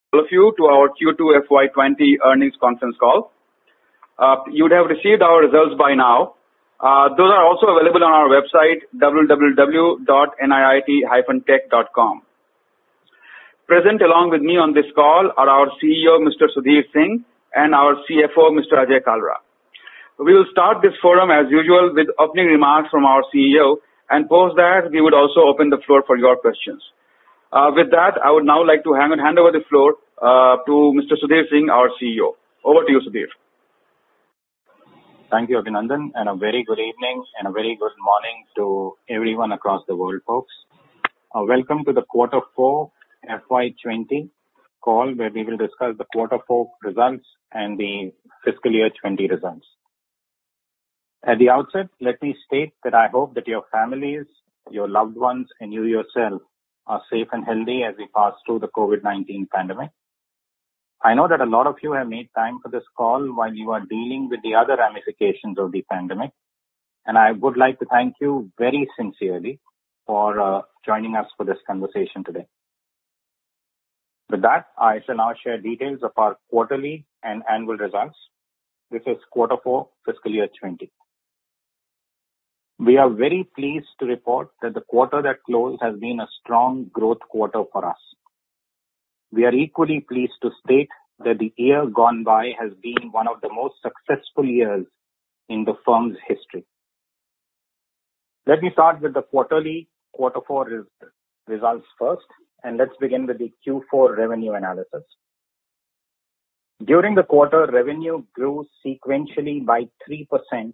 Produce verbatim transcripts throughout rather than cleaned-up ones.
All of you to our Q two F Y twenty earnings conference call. Uh, you would have received our results by now. Uh, those are also available on our website, w w w dot n i i t dash tech dot com. Present along with me on this call are our C E O, Mister Sudhir Singh, and our C F O, Mister Ajay Kalra. We will start this forum as usual with opening remarks from our C E O, and post that we would also open the floor for your questions. Uh, with that, I would now like to hand, hand over the floor uh, to Mister Sudhir Singh, our C E O. Over to you, Sudhir. Thank you, Abhinandan, and a very good evening and a very good morning to everyone across the world, folks. Uh, welcome to the Quarter four F Y twenty call, where we will discuss the Quarter four results and the fiscal year twenty results. At the outset, let me state that I hope that your families, your loved ones, and you yourself are safe and healthy as we pass through the COVID nineteen pandemic. I know that a lot of you have made time for this call while you are dealing with the other ramifications of the pandemic, and I would like to thank you very sincerely for uh, joining us for this conversation today. With that, I shall now share details of our quarterly and annual results. This is Quarter four, Fiscal Year twenty. We are very pleased to report that the quarter that closed has been a strong growth quarter for us. We are equally pleased to state that the year gone by has been one of the most successful years in the firm's history. Let me start with the quarterly Quarter four res- results first, and let's begin with the Q four revenue analysis. During the quarter, revenue grew sequentially by three percent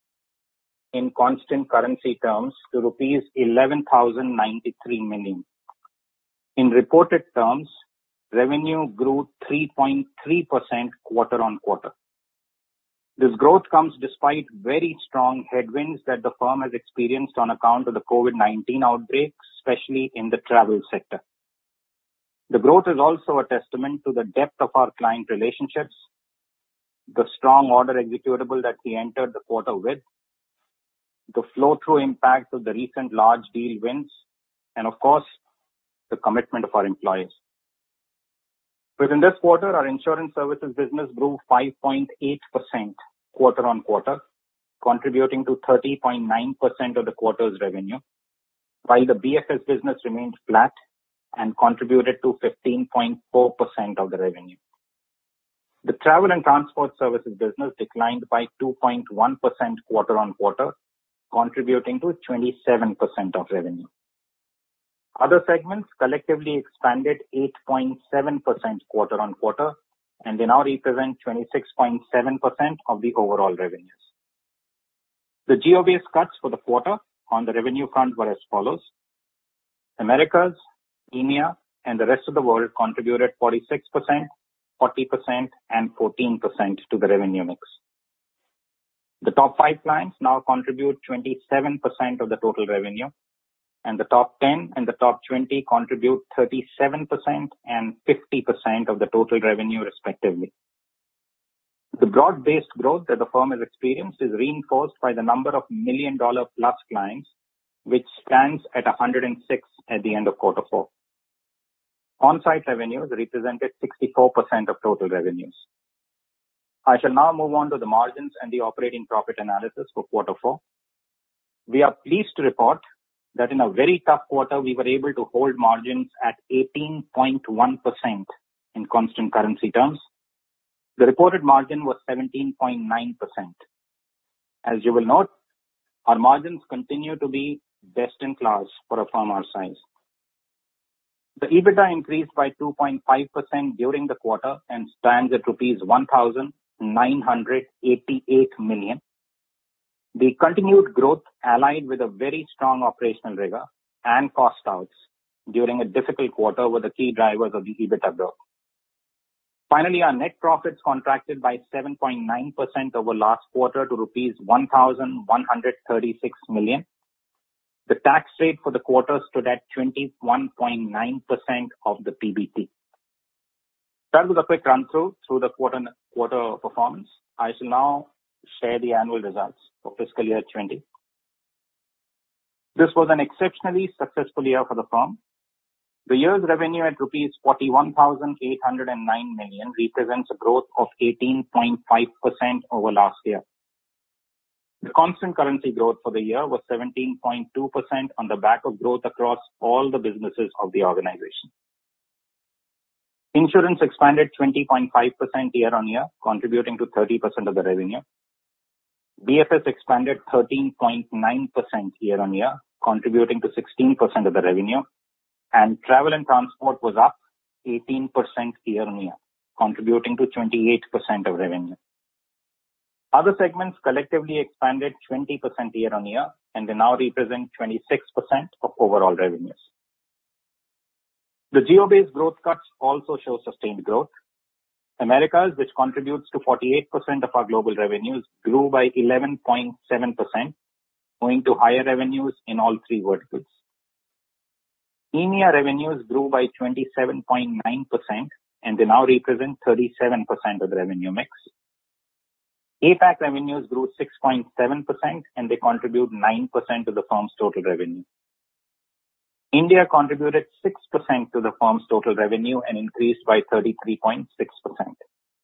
in constant currency terms to rupees eleven thousand ninety-three million. In reported terms, revenue grew three point three percent quarter on quarter. This growth comes despite very strong headwinds that the firm has experienced on account of the COVID nineteen outbreak, especially in the travel sector. The growth is also a testament to the depth of our client relationships, the strong order executable that we entered the quarter with, the flow-through impact of the recent large deal wins, and of course, the commitment of our employees. Within this quarter, our insurance services business grew five point eight percent quarter on quarter, contributing to thirty point nine percent of the quarter's revenue, while the B F S business remained flat and contributed to fifteen point four percent of the revenue. The travel and transport services business declined by two point one percent quarter on quarter, contributing to twenty-seven percent of revenue. Other segments collectively expanded eight point seven percent quarter on quarter, and they now represent twenty-six point seven percent of the overall revenues. The geo-based cuts for the quarter on the revenue front were as follows. Americas, E M E A, and the rest of the world contributed forty-six percent, forty percent, and fourteen percent to the revenue mix. The top five clients now contribute twenty-seven percent of the total revenue, and the top ten and the top twenty contribute thirty-seven percent and fifty percent of the total revenue respectively. The broad-based growth that the firm has experienced is reinforced by the number of million-dollar plus clients, which stands at one hundred six at the end of Quarter four. On-site revenues represented sixty-four percent of total revenues. I shall now move on to the margins and the operating profit analysis for Quarter four. We are pleased to report that in a very tough quarter, we were able to hold margins at eighteen point one percent in constant currency terms. The reported margin was seventeen point nine percent. As you will note, our margins continue to be best in class for a firm our size. The EBITDA increased by two point five percent during the quarter and stands at rupees one thousand nine hundred eighty-eight million. The continued growth allied with a very strong operational rigor and cost outs during a difficult quarter were the key drivers of the EBITDA growth. Finally, our net profits contracted by seven point nine percent over last quarter to rupees one thousand one hundred thirty-six million. The tax rate for the quarter stood at twenty-one point nine percent of the P B T. That was a quick run through through the quarter quarter performance. I shall now share the annual results for fiscal year twenty. This was an exceptionally successful year for the firm. The year's revenue at rupees forty-one thousand eight hundred nine million represents a growth of eighteen point five percent over last year. The constant currency growth for the year was seventeen point two percent on the back of growth across all the businesses of the organization. Insurance expanded twenty point five percent year-on-year, contributing to thirty percent of the revenue. B F S expanded thirteen point nine percent year-on-year, contributing to sixteen percent of the revenue. And travel and transport was up eighteen percent year-on-year, contributing to twenty-eight percent of revenue. Other segments collectively expanded twenty percent year-on-year, and they now represent twenty-six percent of overall revenues. The geo-based growth cuts also show sustained growth. Americas, which contributes to forty-eight percent of our global revenues, grew by eleven point seven percent, owing to higher revenues in all three verticals. E M E A revenues grew by twenty-seven point nine percent, and they now represent thirty-seven percent of the revenue mix. A PAC revenues grew six point seven percent, and they contribute nine percent to the firm's total revenue. India contributed six percent to the firm's total revenue and increased by thirty-three point six percent.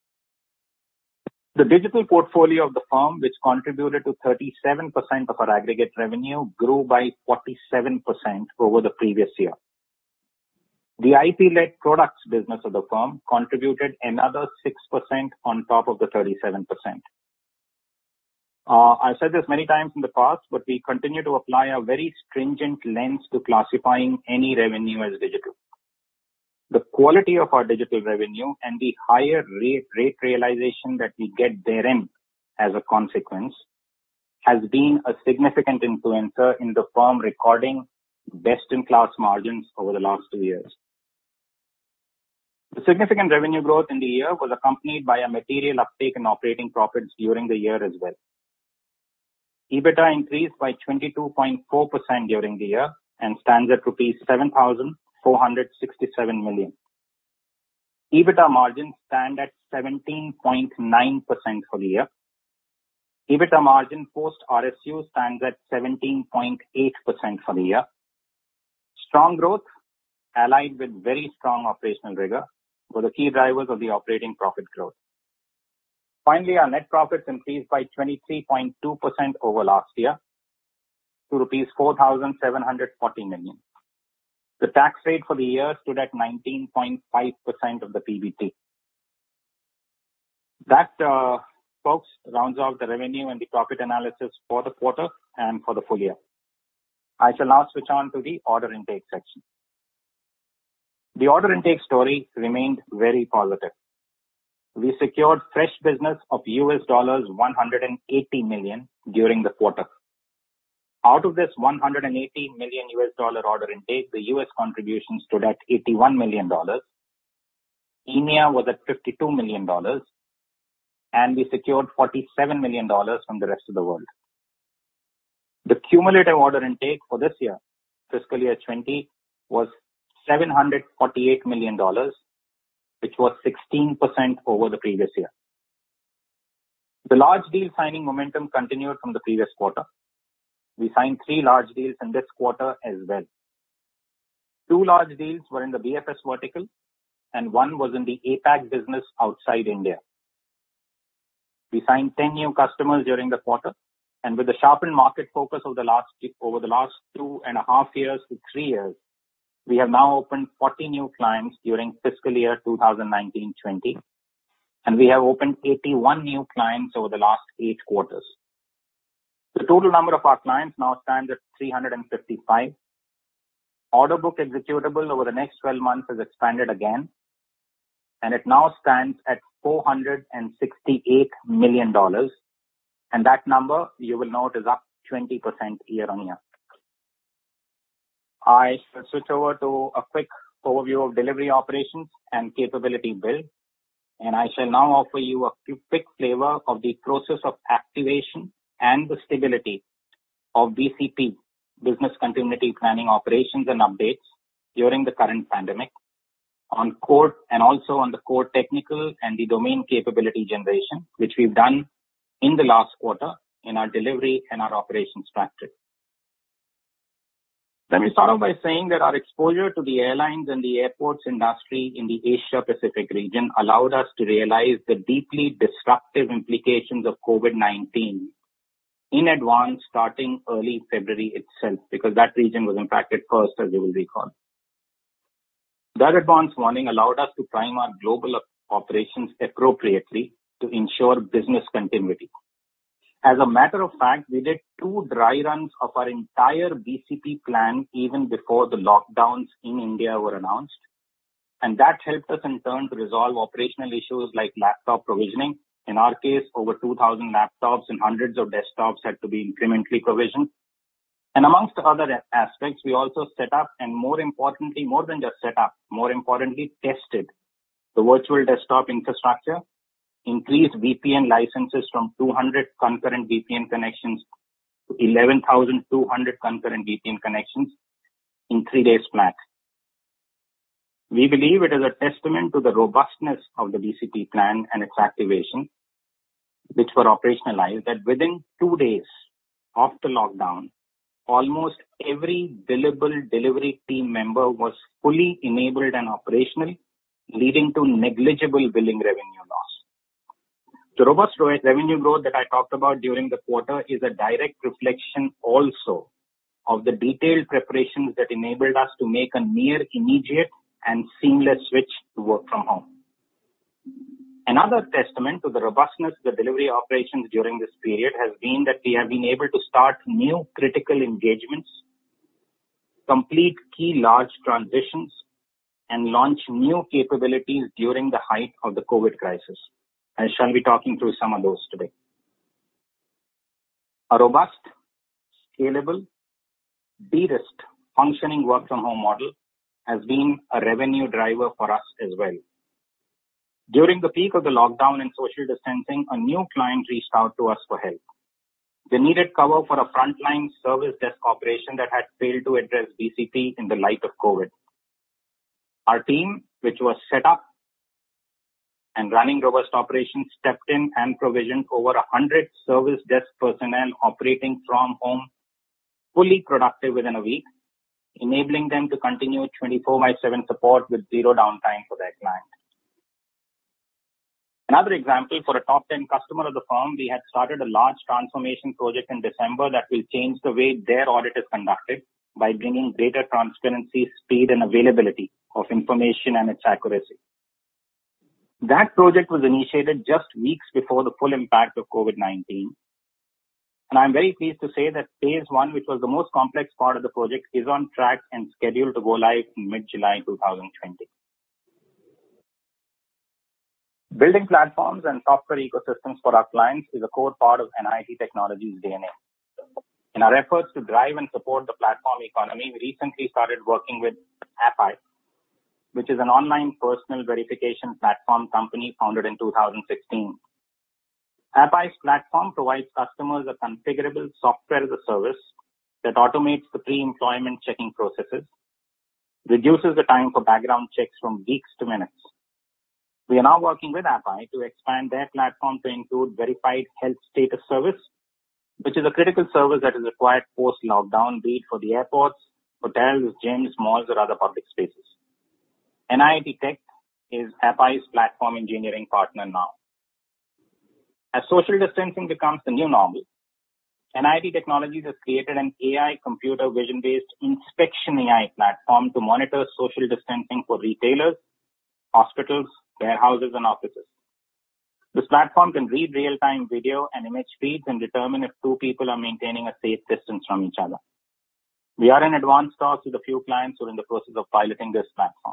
The digital portfolio of the firm, which contributed to thirty-seven percent of our aggregate revenue, grew by forty-seven percent over the previous year. The I P-led products business of the firm contributed another six percent on top of the thirty-seven percent. Uh, I've said this many times in the past, but we continue to apply a very stringent lens to classifying any revenue as digital. The quality of our digital revenue and the higher rate, rate realization that we get therein as a consequence has been a significant influencer in the firm recording best-in-class margins over the last two years. The significant revenue growth in the year was accompanied by a material uptake in operating profits during the year as well. EBITDA increased by twenty-two point four percent during the year and stands at rupees seven thousand four hundred sixty-seven million. EBITDA margins stand at seventeen point nine percent for the year. EBITDA margin post R S U stands at seventeen point eight percent for the year. Strong growth, allied with very strong operational rigor, were the key drivers of the operating profit growth. Finally, our net profits increased by twenty-three point two percent over last year to rupees four thousand seven hundred forty million. The tax rate for the year stood at nineteen point five percent of the P B T. That, uh, folks, rounds off the revenue and the profit analysis for the quarter and for the full year. I shall now switch on to the order intake section. The order intake story remained very positive. We secured fresh business of U S dollars one hundred eighty million during the quarter. Out of this one hundred eighty million U S dollar order intake, the U S contribution stood at eighty-one million dollars. E M E A was at fifty-two million dollars, and we secured forty-seven million dollars from the rest of the world. The cumulative order intake for this year, fiscal year twenty, was seven hundred forty-eight million dollars, which was sixteen percent over the previous year. The large deal signing momentum continued from the previous quarter. We signed three large deals in this quarter as well. Two large deals were in the B F S vertical, and one was in the A PAC business outside India. We signed ten new customers during the quarter, and with the sharpened market focus of the last, over the last two and a half years to three years, we have now opened forty new clients during fiscal year twenty nineteen twenty, and we have opened eighty-one new clients over the last eight quarters. The total number of our clients now stands at three hundred fifty-five. Order book executable over the next twelve months has expanded again, and it now stands at four hundred sixty-eight million dollars, and that number, you will note, is up twenty percent year on year. I shall switch over to a quick overview of delivery operations and capability build, and I shall now offer you a quick flavor of the process of activation and the stability of B C P, Business Continuity Planning Operations and Updates, during the current pandemic, on core and also on the core technical and the domain capability generation, which we've done in the last quarter in our delivery and our operations practice. Let me start off by saying that our exposure to the airlines and the airports industry in the Asia Pacific region allowed us to realize the deeply disruptive implications of COVID nineteen in advance starting early February itself, because that region was impacted first, as you will recall. That advance warning allowed us to prime our global operations appropriately to ensure business continuity. As a matter of fact, we did two dry runs of our entire B C P plan even before the lockdowns in India were announced. And that helped us in turn to resolve operational issues like laptop provisioning. In our case, over two thousand laptops and hundreds of desktops had to be incrementally provisioned. And amongst other aspects, we also set up and more importantly, more than just set up, more importantly, tested the virtual desktop infrastructure, increased V P N licenses from two hundred concurrent V P N connections to eleven thousand two hundred concurrent V P N connections in three days flat. We believe it is a testament to the robustness of the B C P plan and its activation, which were operationalized, that within two days of the lockdown, almost every billable delivery team member was fully enabled and operational, leading to negligible billing revenue loss. The robust revenue growth that I talked about during the quarter is a direct reflection also of the detailed preparations that enabled us to make a near immediate and seamless switch to work from home. Another testament to the robustness of the delivery operations during this period has been that we have been able to start new critical engagements, complete key large transitions, and launch new capabilities during the height of the COVID crisis. I shall be talking through some of those today. A robust, scalable, de-risked, functioning work from home model has been a revenue driver for us as well. During the peak of the lockdown and social distancing, a new client reached out to us for help. They needed cover for a frontline service desk operation that had failed to address B C P in the light of COVID. Our team, which was set up and running robust operations, stepped in and provisioned over one hundred service desk personnel operating from home, fully productive within a week, enabling them to continue twenty-four by seven support with zero downtime for their client. Another example, for a top ten customer of the firm, we had started a large transformation project in December that will change the way their audit is conducted by bringing greater transparency, speed, and availability of information and its accuracy. That project was initiated just weeks before the full impact of COVID nineteen. And I'm very pleased to say that phase one, which was the most complex part of the project, is on track and scheduled to go live in mid-July twenty twenty. Building platforms and software ecosystems for our clients is a core part of N I I T Technologies' D N A. In our efforts to drive and support the platform economy, we recently started working with Appi, which is an online personal verification platform company founded in two thousand sixteen. Appi's platform provides customers a configurable software as a service that automates the pre-employment checking processes, reduces the time for background checks from weeks to minutes. We are now working with Appi to expand their platform to include verified health status service, which is a critical service that is required post-lockdown, be it for the airports, hotels, gyms, malls, or other public spaces. N I I T Tech is Appi's platform engineering partner now. As social distancing becomes the new normal, N I I T Technologies has created an A I computer vision-based inspection A I platform to monitor social distancing for retailers, hospitals, warehouses, and offices. This platform can read real-time video and image feeds and determine if two people are maintaining a safe distance from each other. We are in advanced talks with a few clients who are in the process of piloting this platform.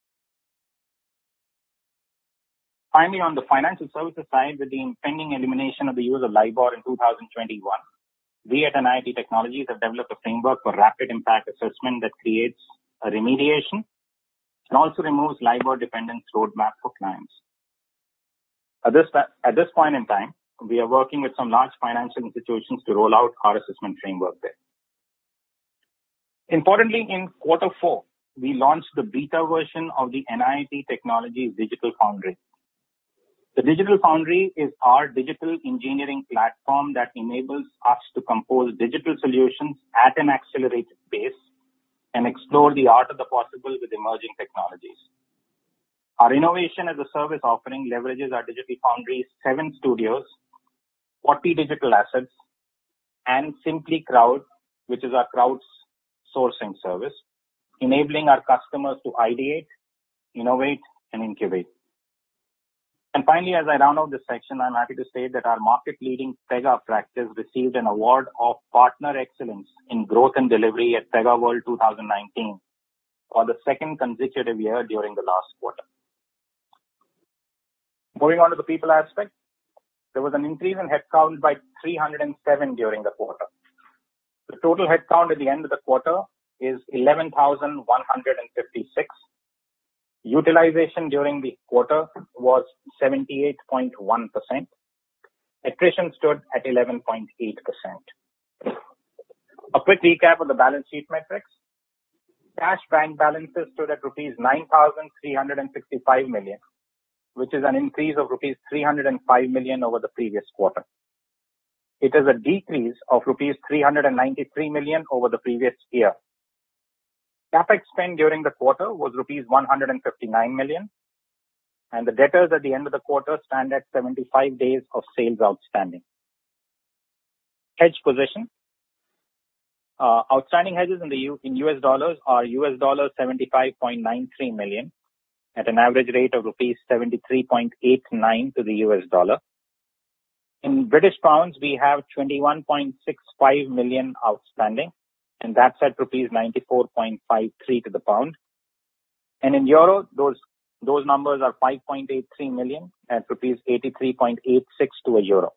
Finally, on the financial services side, with the impending elimination of the use of LIBOR in two thousand twenty-one, we at N I I T Technologies have developed a framework for rapid impact assessment that creates a remediation and also removes LIBOR dependence roadmap for clients. At this, at this point in time, we are working with some large financial institutions to roll out our assessment framework there. Importantly, in quarter four, we launched the beta version of the N I I T Technologies Digital Foundry. The Digital Foundry is our digital engineering platform that enables us to compose digital solutions at an accelerated pace and explore the art of the possible with emerging technologies. Our innovation as a service offering leverages our Digital Foundry's seven studios, forty digital assets, and Simply Crowd, which is our crowd sourcing service, enabling our customers to ideate, innovate, and incubate. And finally, as I round out this section, I'm happy to say that our market-leading Pega practice received an award of Partner Excellence in Growth and Delivery at Pega World twenty nineteen for the second consecutive year during the last quarter. Moving on to the people aspect, there was an increase in headcount by three hundred seven during the quarter. The total headcount at the end of the quarter is eleven thousand one hundred fifty-six. Utilization during the quarter was seventy-eight point one percent. Attrition stood at eleven point eight percent. A quick recap of the balance sheet metrics. Cash bank balances stood at rupees nine thousand three hundred sixty-five million, which is an increase of rupees three hundred five million over the previous quarter. It is a decrease of rupees three hundred ninety-three million over the previous year. Capex spend during the quarter was rupees one hundred fifty-nine million, and the debtors at the end of the quarter stand at seventy-five days of sales outstanding. Hedge position. Uh, outstanding hedges in the U, in U S dollars are U S dollars seventy-five point nine three million at an average rate of rupees seventy-three point eight nine to the U S dollar. In British pounds, we have twenty-one point six five million outstanding, and that's at rupees ninety-four point five three to the pound. And in euro, those those numbers are five point eight three million at rupees eighty-three point eight six to a euro.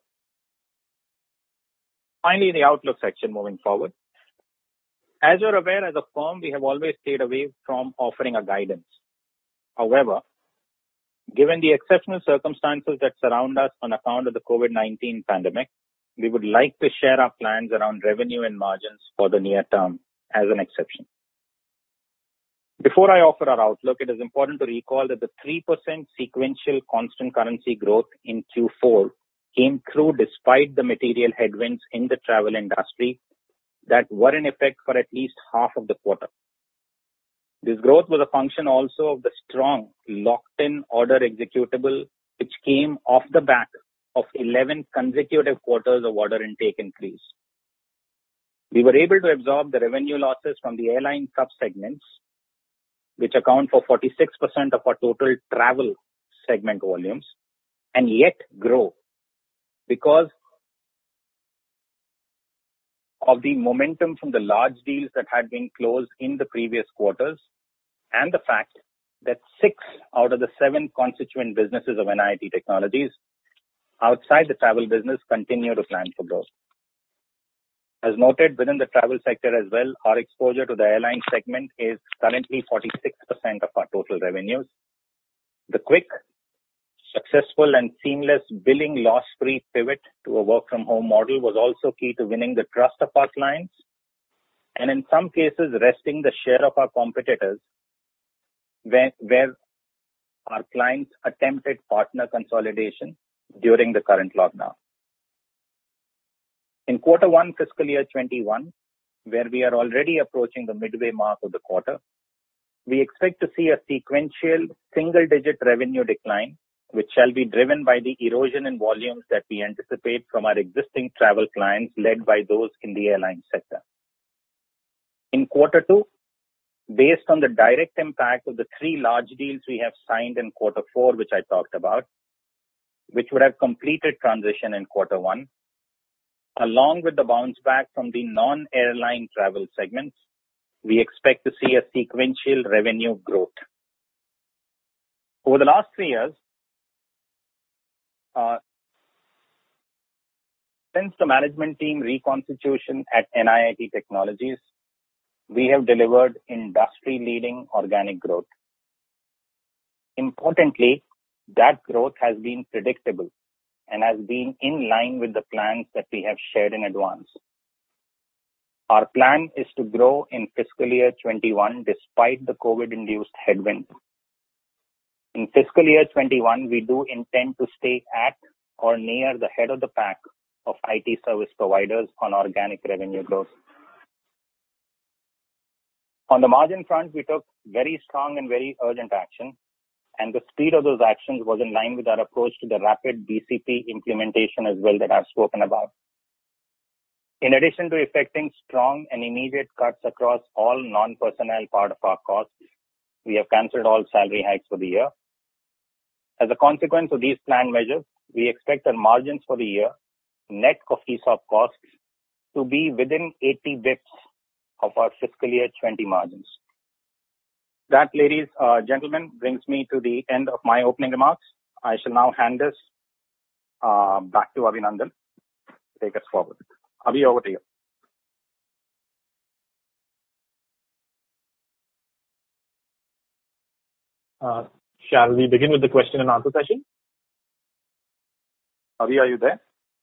Finally, the outlook section moving forward. As you're aware, as a firm, we have always stayed away from offering a guidance. However, given the exceptional circumstances that surround us on account of the COVID nineteen pandemic, we would like to share our plans around revenue and margins for the near term as an exception. Before I offer our outlook, it is important to recall that the three percent sequential constant currency growth in Q four came through despite the material headwinds in the travel industry that were in effect for at least half of the quarter. This growth was a function also of the strong locked-in order executable, which came off the back of eleven consecutive quarters of order intake increase. We were able to absorb the revenue losses from the airline sub-segments, which account for forty-six percent of our total travel segment volumes, and yet grow because of the momentum from the large deals that had been closed in the previous quarters, and the fact that six out of the seven constituent businesses of N I I T Technologies outside the travel business continue to plan for growth. As noted, within the travel sector as well, our exposure to the airline segment is currently forty-six percent of our total revenues. The quick, successful and seamless billing loss-free pivot to a work-from-home model was also key to winning the trust of our clients, and in some cases, wresting the share of our competitors where, where our clients attempted partner consolidation during the current lockdown. In quarter one, fiscal year twenty-one, where we are already approaching the midway mark of the quarter, we expect to see a sequential single-digit revenue decline, which shall be driven by the erosion in volumes that we anticipate from our existing travel clients led by those in the airline sector. In quarter two, based on the direct impact of the three large deals we have signed in quarter four, which I talked about, which would have completed transition in quarter one, along with the bounce back from the non-airline travel segments, we expect to see a sequential revenue growth. Over the last three years, uh, since the management team reconstitution at N I I T Technologies, we have delivered industry-leading organic growth. Importantly, that growth has been predictable and has been in line with the plans that we have shared in advance. Our plan is to grow in fiscal year twenty-one despite the COVID-induced headwind. In fiscal year twenty-one, we do intend to stay at or near the head of the pack of I T service providers on organic revenue growth. On the margin front, we took very strong and very urgent action, and the speed of those actions was in line with our approach to the rapid B C P implementation as well that I've spoken about. In addition to effecting strong and immediate cuts across all non-personnel part of our costs, we have cancelled all salary hikes for the year. As a consequence of these planned measures, we expect our margins for the year, net of E S O P costs, to be within eighty bips of our fiscal year twenty margins. That, ladies and uh, gentlemen, brings me to the end of my opening remarks. I shall now hand this uh, back to Abhinandan to take us forward. Abhi, over to you. Uh, shall we begin with the question and answer session? Abhi, are you there?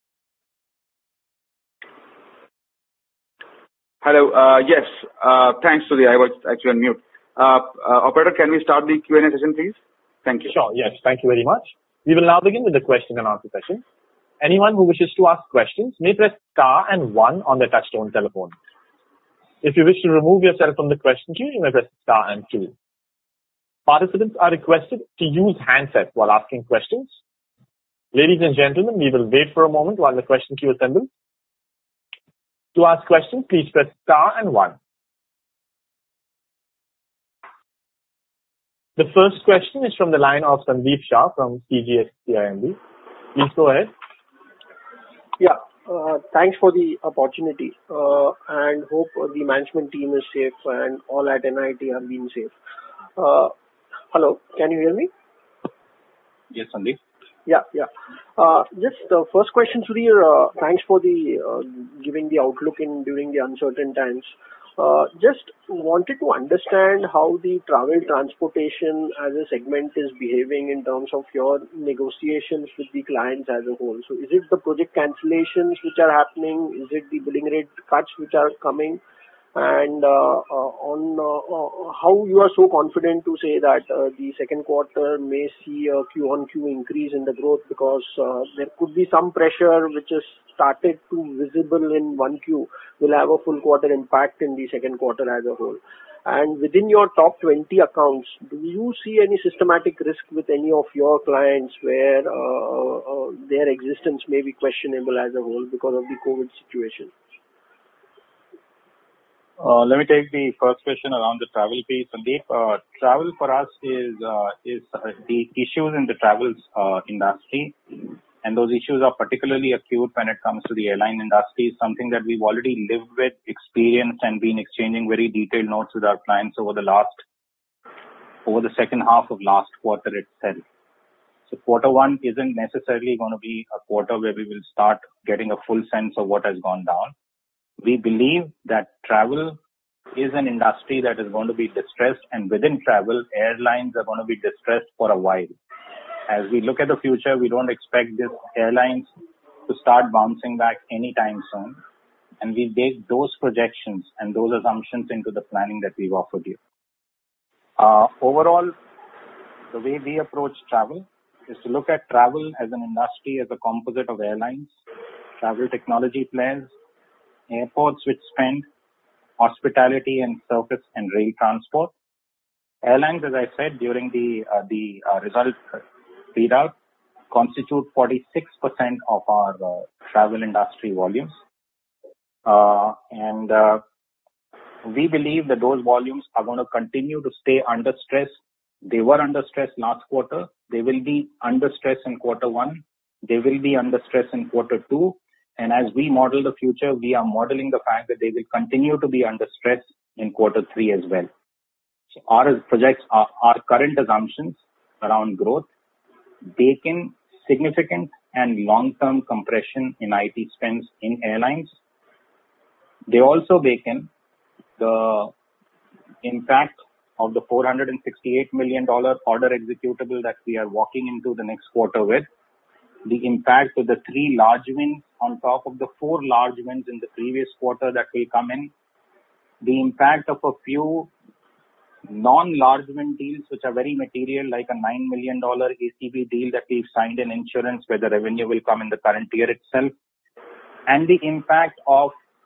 Hello. Uh, yes. Uh, thanks, Sudhi. I was actually on mute. Uh, uh, operator, can we start the Q and A session, please? Thank you. Sure. Yes. Thank you very much. We will now begin with the question and answer session. Anyone who wishes to ask questions may press star and one on their touchtone telephone. If you wish to remove yourself from the question queue, you may press star and two. Participants are requested to use handsets while asking questions. Ladies and gentlemen, we will wait for a moment while the question queue assembles. To ask questions, please press star and one. The first question is from the line of Sandeep Shah from C G S C I M B. Please go ahead. Yeah, uh, thanks for the opportunity uh, and hope the management team is safe and all at N I I T are being safe. Uh, hello, can you hear me? Yes, Sandeep. Yeah, yeah. Uh, just the uh, first question, Sudhir, uh, thanks for the uh, giving the outlook in during the uncertain times. Uh, just wanted to understand how the travel transportation as a segment is behaving in terms of your negotiations with the clients as a whole. So is it the project cancellations which are happening? Is it the billing rate cuts which are coming? And uh, uh, on uh, uh, how you are so confident to say that uh, the second quarter may see a Q on Q increase in the growth, because uh, there could be some pressure which has started to visible in one Q will have a full quarter impact in the second quarter as a whole. And within your top twenty accounts, do you see any systematic risk with any of your clients where uh, uh, their existence may be questionable as a whole because of the COVID situation? Uh, let me take the first question around the travel piece, Sandeep. Uh, travel for us is uh, is uh, the issues in the travel uh, industry, and those issues are particularly acute when it comes to the airline industry. Something that we've already lived with, experienced, and been exchanging very detailed notes with our clients over the last over the second half of last quarter itself. So quarter one isn't necessarily going to be a quarter where we will start getting a full sense of what has gone down. We believe that travel is an industry that is going to be distressed, and within travel, airlines are going to be distressed for a while. As we look at the future, we don't expect these airlines to start bouncing back anytime soon, and we make those projections and those assumptions into the planning that we've offered you. Uh, overall, the way we approach travel is to look at travel as an industry as a composite of airlines, travel technology players, airports which spend, hospitality and surface and rail transport. Airlines, as I said during the uh, the uh, result readout, constitute forty-six percent of our uh, travel industry volumes. Uh, and uh, we believe that those volumes are going to continue to stay under stress. They were under stress last quarter. They will be under stress in quarter one. They will be under stress in quarter two. And as we model the future, we are modeling the fact that they will continue to be under stress in quarter three as well. So our projects, our, our current assumptions around growth bake in significant and long-term compression in I T spends in airlines. They also bake in the impact of the four hundred sixty-eight million dollars order executable that we are walking into the next quarter with, the impact of the three large wins on top of the four large wins in the previous quarter that will come in, the impact of a few non-large win deals which are very material, like a nine million dollars A C V deal that we've signed in insurance where the revenue will come in the current year itself, and the impact of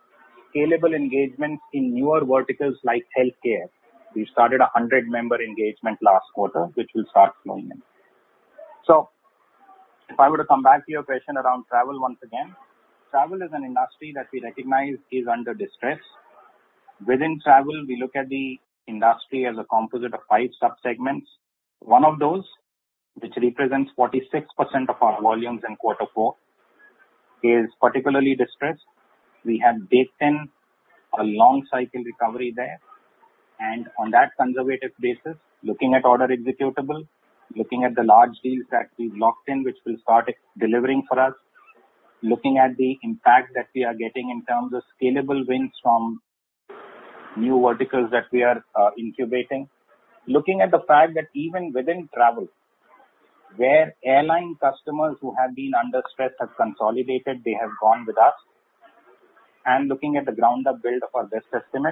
scalable engagements in newer verticals like healthcare. We started a one hundred member engagement last quarter, which will start flowing in. So if I were to come back to your question around travel once again, travel is an industry that we recognize is under distress. Within travel, we look at the industry as a composite of five subsegments. One of those, which represents forty-six percent of our volumes in quarter four, is particularly distressed. We have baked in a long cycle recovery there. And on that conservative basis, looking at order executable, looking at the large deals that we've locked in, which will start delivering for us, looking at the impact that we are getting in terms of scalable wins from new verticals that we are uh, incubating, looking at the fact that even within travel, where airline customers who have been under stress have consolidated, they have gone with us, and looking at the ground-up build of our best estimate,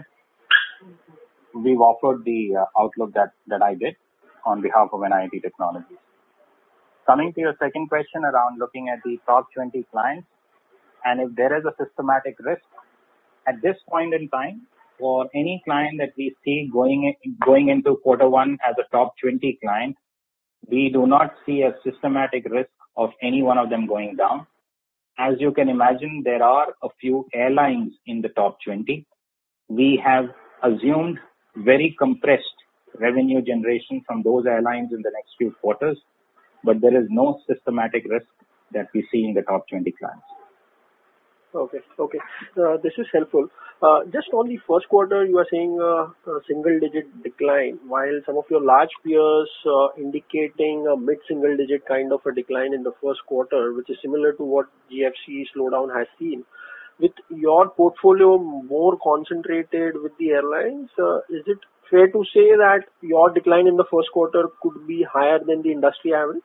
we've offered the uh, outlook that, that I did on behalf of N I I T Technologies. Coming to your second question around looking at the top twenty clients, and if there is a systematic risk, at this point in time, for any client that we see going in, going into quarter one as a top twenty client, we do not see a systematic risk of any one of them going down. As you can imagine, there are a few airlines in the top twenty. We have assumed very compressed revenue generation from those airlines in the next few quarters, but there is no systematic risk that we see in the top twenty clients. Okay, okay. Uh, this is helpful. Uh, just on the first quarter, you are saying uh, a single-digit decline, while some of your large peers uh, indicating a mid-single-digit kind of a decline in the first quarter, which is similar to what G F C slowdown has seen. With your portfolio more concentrated with the airlines, uh, is it fair to say that your decline in the first quarter could be higher than the industry average?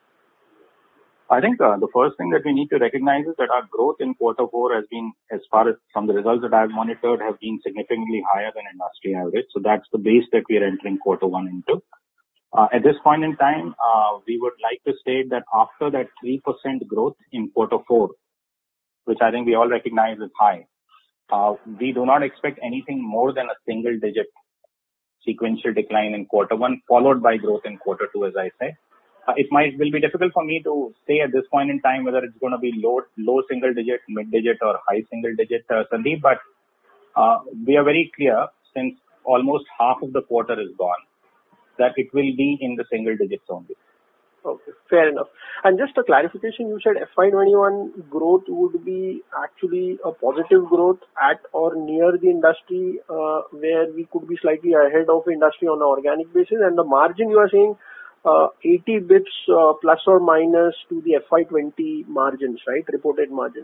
I think uh, the first thing that we need to recognize is that our growth in quarter four has been, as far as from the results that I've monitored, have been significantly higher than industry average. So that's the base that we are entering quarter one into. Uh, at this point in time, uh, we would like to state that after that three percent growth in quarter four, which I think we all recognize is high, uh, we do not expect anything more than a single digit sequential decline in quarter one, followed by growth in quarter two, as I say. Uh, it might will be difficult for me to say at this point in time whether it's going to be low, low single digit, mid digit, or high single digit, uh, Sandeep, but uh, we are very clear, since almost half of the quarter is gone, that it will be in the single digits only. Okay, fair enough. And just a clarification, you said F Y twenty-one growth would be actually a positive growth at or near the industry, uh, where we could be slightly ahead of industry on an organic basis, and the margin you are saying uh, eighty bips uh, plus or minus to the F Y twenty margins, right? Reported margins.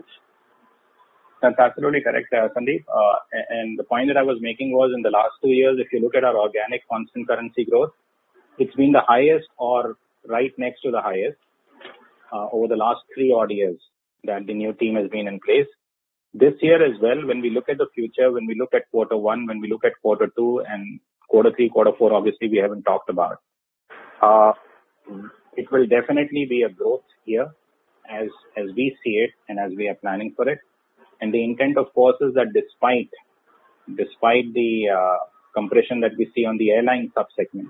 That's absolutely correct, uh, Sandeep. Uh, and the point that I was making was, in the last two years, if you look at our organic constant currency growth, it's been the highest or right next to the highest uh, over the last three odd years that the new team has been in place. This year as well, when we look at the future, when we look at quarter one, when we look at quarter two, and quarter three, quarter four, obviously we haven't talked about. Uh, it will definitely be a growth year as as we see it and as we are planning for it. And the intent, of course, is that despite despite the uh, compression that we see on the airline subsegment,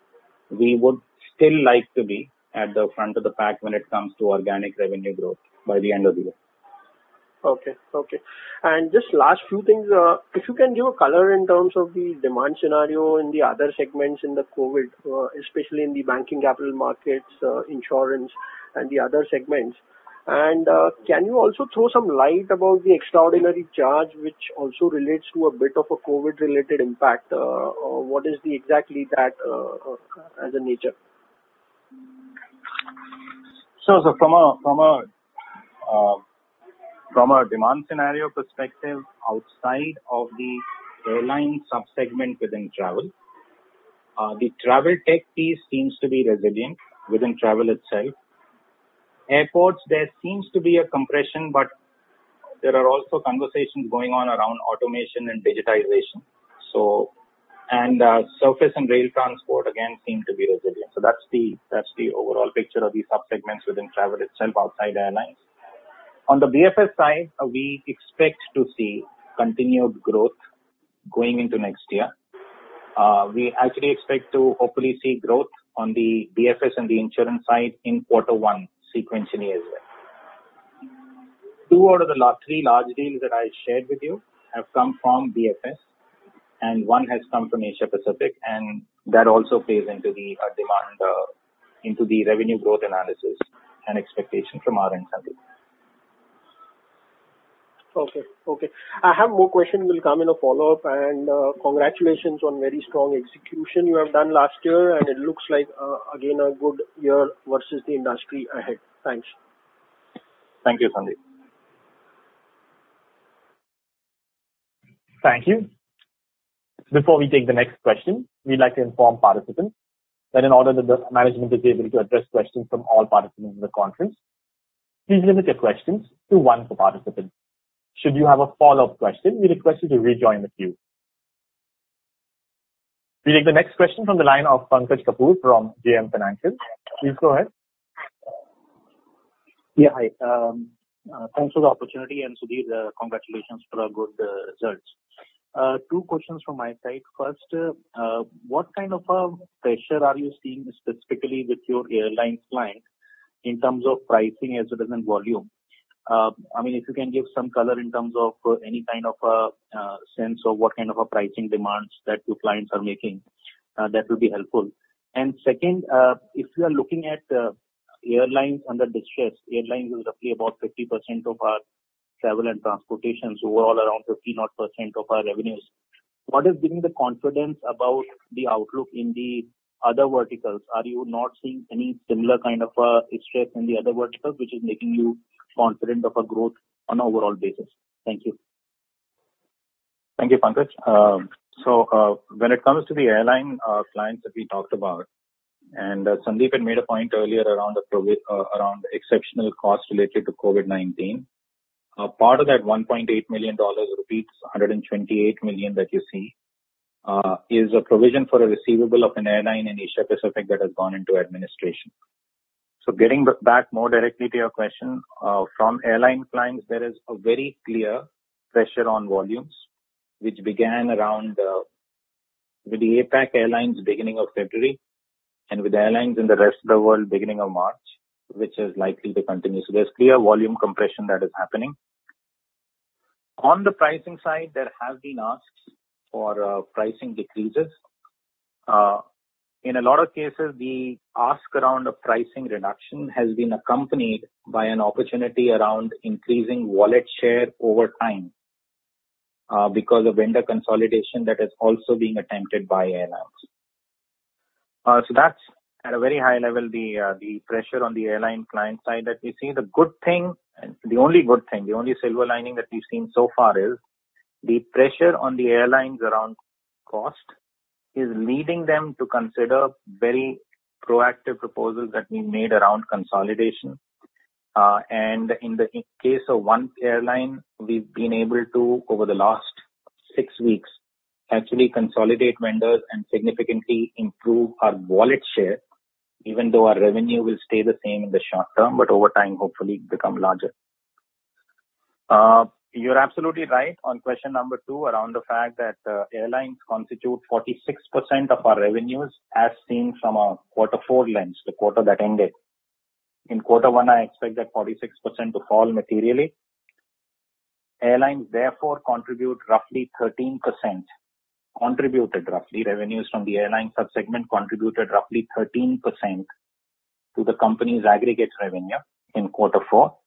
we would still like to be at the front of the pack when it comes to organic revenue growth by the end of the year. Okay, okay. And just last few things, uh, if you can give a color in terms of the demand scenario in the other segments in the COVID, uh, especially in the banking, capital markets, uh, insurance, and the other segments. And uh, can you also throw some light about the extraordinary charge, which also relates to a bit of a COVID-related impact? Uh, or what is the exactly that uh, uh, as a nature? So, so from a from a uh, from a demand scenario perspective, outside of the airline subsegment within travel, uh, the travel tech piece seems to be resilient within travel itself. Airports, there seems to be a compression, but there are also conversations going on around automation and digitization. So, and uh, surface and rail transport again seem to be resilient. So that's the that's the overall picture of the subsegments within travel itself outside airlines. On the B F S side, uh, we expect to see continued growth going into next year. Uh, we actually expect to hopefully see growth on the B F S and the insurance side in quarter one sequentially as well. Two out of the last three large deals that I shared with you have come from B F S, and one has come from Asia Pacific, and that also plays into the uh, demand, uh, into the revenue growth analysis and expectation from our end. Okay. Okay. I have more questions will come in a follow-up, and uh, congratulations on very strong execution you have done last year, and it looks like uh, again a good year versus the industry ahead. Thanks. Thank you, Sandeep. Thank you. Before we take the next question, we'd like to inform participants that in order that the management is able to address questions from all participants in the conference, please limit your questions to one per participant. Should you have a follow-up question, we request you to rejoin the queue. We take the next question from the line of Pankaj Kapoor from J M Financial. Please go ahead. Yeah, hi. Um, uh, thanks for the opportunity, and Sudhir, uh, congratulations for a good uh, results. Uh, two questions from my side. First, uh, uh, what kind of a pressure are you seeing specifically with your airline client in terms of pricing as well as in volume? Uh, I mean, if you can give some color in terms of uh, any kind of a uh, sense of what kind of a pricing demands that your clients are making, uh, that will be helpful. And second, uh, if you are looking at uh, airlines under distress, airlines is roughly about fifty percent of our travel and transportation, so overall around fifteen odd percent of our revenues. What is giving the confidence about the outlook in the other verticals? Are you not seeing any similar kind of a stress in the other verticals, which is making you confident of a growth on an overall basis? Thank you. Thank you, Pankaj. Um, so uh, when it comes to the airline uh, clients that we talked about, and uh, Sandeep had made a point earlier around the provi- uh, around the exceptional costs related to COVID nineteen. Uh, part of that one point eight million dollars rupees, one hundred twenty-eight million that you see, uh, is a provision for a receivable of an airline in Asia Pacific that has gone into administration. So getting b- back more directly to your question, uh, from airline clients, there is a very clear pressure on volumes, which began around uh, with the APAC airlines beginning of February, and with airlines in the rest of the world beginning of March, which is likely to continue. So there's clear volume compression that is happening. On the pricing side, there have been asks for uh, pricing decreases. Uh, in a lot of cases, the ask around a pricing reduction has been accompanied by an opportunity around increasing wallet share over time uh, because of vendor consolidation that is also being attempted by airlines. Uh, so that's at a very high level, the uh, the pressure on the airline client side that we see. The good thing, and the only good thing, the only silver lining that we've seen so far is the pressure on the airlines around cost is leading them to consider very proactive proposals that we made around consolidation. Uh, and in the case of one airline, we've been able to, over the last six weeks, actually consolidate vendors and significantly improve our wallet share, even though our revenue will stay the same in the short term, but over time, hopefully become larger. Uh, you're absolutely right on question number two around the fact that uh, airlines constitute forty-six percent of our revenues as seen from a quarter four lens, the quarter that ended. In quarter one, I expect that forty-six percent to fall materially. Airlines therefore contribute roughly thirteen percent, contributed roughly, revenues from the airline subsegment contributed roughly thirteen percent to the company's aggregate revenue in quarter four.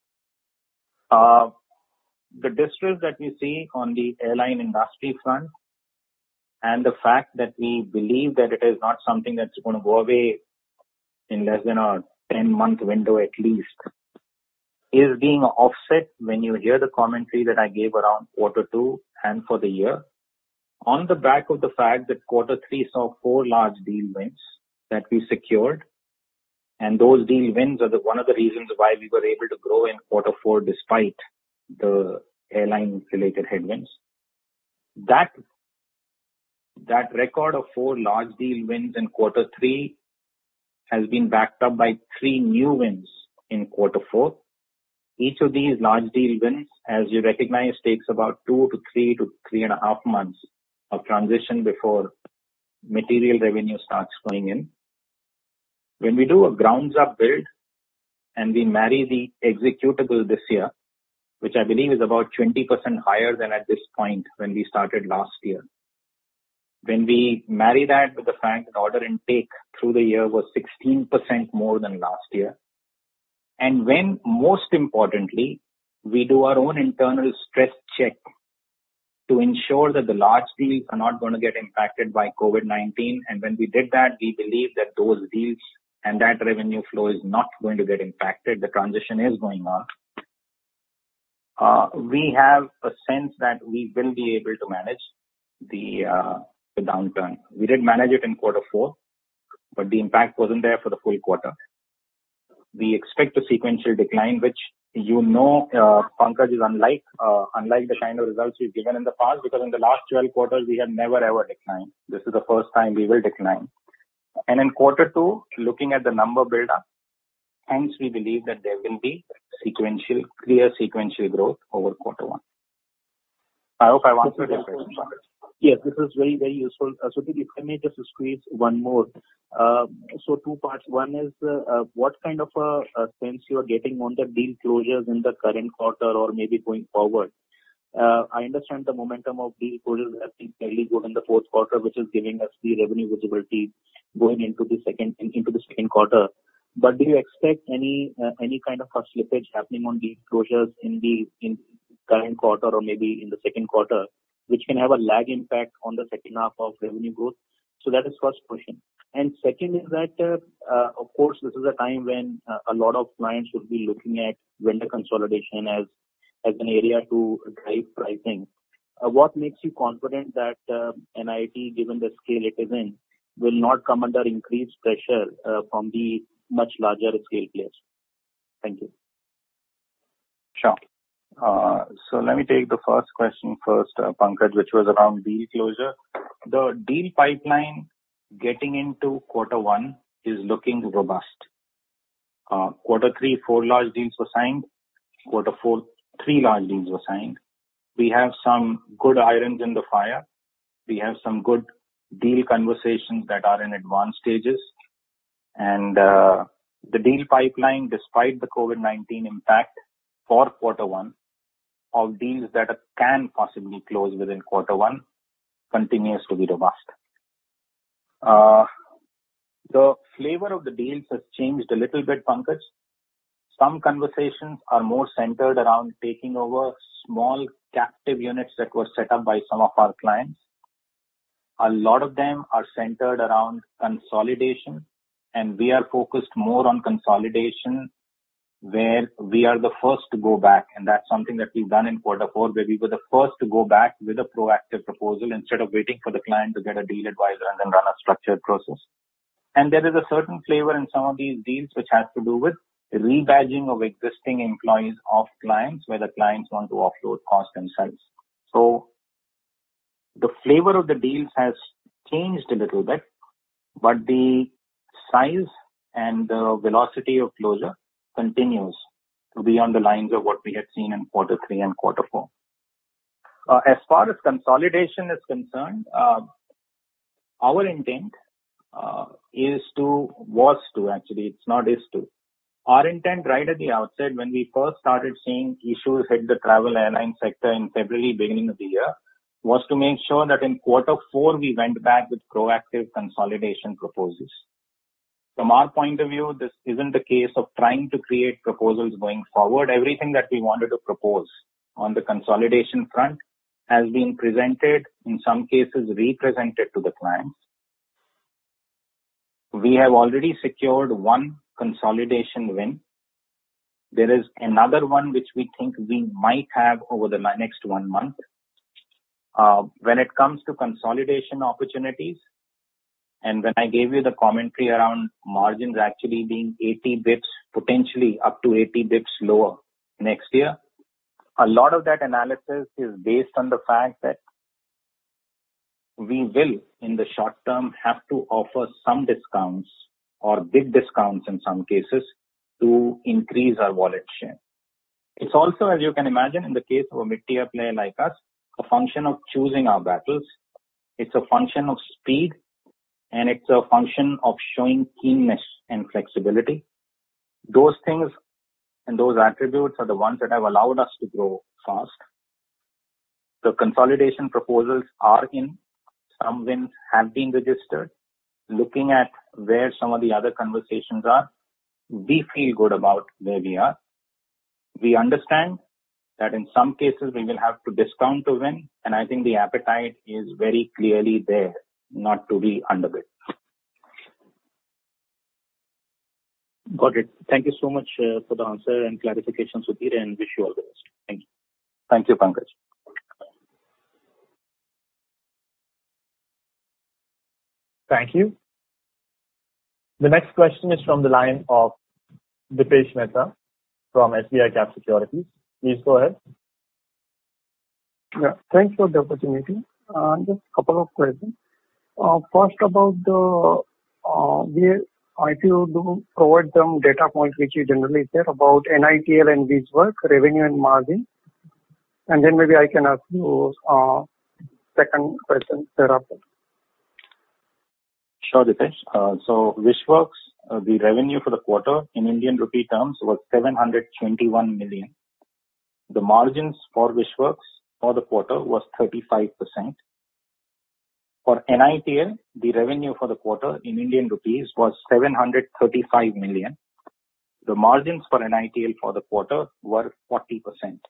Uh, the distress that we see on the airline industry front and the fact that we believe that it is not something that's going to go away in less than a ten-month window at least, is being offset when you hear the commentary that I gave around quarter two and for the year, on the back of the fact that quarter three saw four large deal wins that we secured. And those deal wins are the, one of the reasons why we were able to grow in quarter four despite the airline-related headwinds. That, that record of four large deal wins in quarter three has been backed up by three new wins in quarter four. each of these large deal wins, as you recognize, takes about two to three to three and a half months of transition before material revenue starts flowing in. When we do a grounds up build and we marry the executable this year, which I believe is about twenty percent higher than at this point when we started last year. When we marry that with the fact that order intake through the year was sixteen percent more than last year, and when, most importantly, we do our own internal stress check to ensure that the large deals are not going to get impacted by COVID nineteen, and when we did that, we believe that those deals and that revenue flow is not going to get impacted. The transition is going on. Uh, we have a sense that we will be able to manage the, uh, the downturn. We did manage it in quarter four, but the impact wasn't there for the full quarter. We expect a sequential decline, which you know, uh, Pankaj, is unlike, uh, unlike the kind of results we've given in the past, because in the last twelve quarters, we have never ever declined. This is the first time we will decline. And in quarter two, looking at the number build up, hence we believe that there will be sequential, clear sequential growth over quarter one. I hope I've answered your question. Yes, this is very, very useful. Uh, so if I may just squeeze one more. Uh, so two parts. One is uh, uh, what kind of a, a sense you are getting on the deal closures in the current quarter or maybe going forward. Uh, I understand the momentum of deal closures has been fairly good in the fourth quarter, which is giving us the revenue visibility going into the second into the second quarter. But do you expect any uh, any kind of a slippage happening on deal closures in the in current quarter or maybe in the second quarter, which can have a lag impact on the second half of revenue growth? So that is first question. And second is that, uh, uh, of course, this is a time when uh, a lot of clients will be looking at vendor consolidation as as an area to drive pricing. Uh, what makes you confident that uh, N I I T, given the scale it is in, will not come under increased pressure uh, from the much larger scale players? Thank you. Sure. Uh, so let me take the first question first, uh, Pankaj, which was around deal closure. The deal pipeline getting into quarter one is looking robust. Uh, quarter three, four large deals were signed. Quarter four, three large deals were signed. We have some good irons in the fire. We have some good deal conversations that are in advanced stages. And uh, the deal pipeline, despite the COVID nineteen impact for quarter one, of deals that can possibly close within quarter one, continues to be robust. Uh, the flavor of the deals has changed a little bit, Pankaj. Some conversations are more centered around taking over small captive units that were set up by some of our clients. A lot of them are centered around consolidation, and we are focused more on consolidation where we are the first to go back. And that's something that we've done in quarter four, where we were the first to go back with a proactive proposal instead of waiting for the client to get a deal advisor and then run a structured process. And there is a certain flavor in some of these deals which has to do with rebadging of existing employees of clients where the clients want to offload cost themselves. So the flavor of the deals has changed a little bit, but the size and the velocity of closure continues to be on the lines of what we had seen in quarter three and quarter four. Uh, as far as consolidation is concerned, uh, our intent uh, is to, was to actually, it's not is to. Our intent right at the outset when we first started seeing issues hit the travel airline sector in February, beginning of the year, was to make sure that in quarter four we went back with proactive consolidation proposals. From our point of view, this isn't the case of trying to create proposals going forward. Everything that we wanted to propose on the consolidation front has been presented, in some cases represented to the clients. We have already secured one consolidation win. There is another one which we think we might have over the next one month. Uh, when it comes to consolidation opportunities, and when I gave you the commentary around margins actually being eighty bips, potentially up to eighty bips lower next year, a lot of that analysis is based on the fact that we will, in the short term, have to offer some discounts or big discounts in some cases to increase our wallet share. It's also, as you can imagine, in the case of a mid-tier player like us, a function of choosing our battles. It's a function of speed, and it's a function of showing keenness and flexibility. Those things and those attributes are the ones that have allowed us to grow fast. The consolidation proposals are in. Some wins have been registered. Looking at where some of the other conversations are, we feel good about where we are. We understand that in some cases we will have to discount to win, and I think the appetite is very clearly there not to be underbid. Got it. Thank you so much uh, for the answer and clarification, Sudhir, and wish you all the best. Thank you. Thank you, Pankaj. Thank you. The next question is from the line of Dipesh Mehta from S B I Cap Securities. Please go ahead. Yeah, thanks for the opportunity. Uh, just a couple of questions. Uh, first, about the uh, we, if you do provide some data points which you generally share about N I T L and WHISHWORKS revenue and margin, and then maybe I can ask you uh, second question thereafter. Sure, Dipesh. Uh, so WHISHWORKS, uh, the revenue for the quarter in Indian rupee terms was seven hundred twenty-one million. The margins for WHISHWORKS for the quarter was thirty-five percent. For N I T L, the revenue for the quarter in Indian rupees was seven hundred thirty-five million. The margins for N I T L for the quarter were forty percent.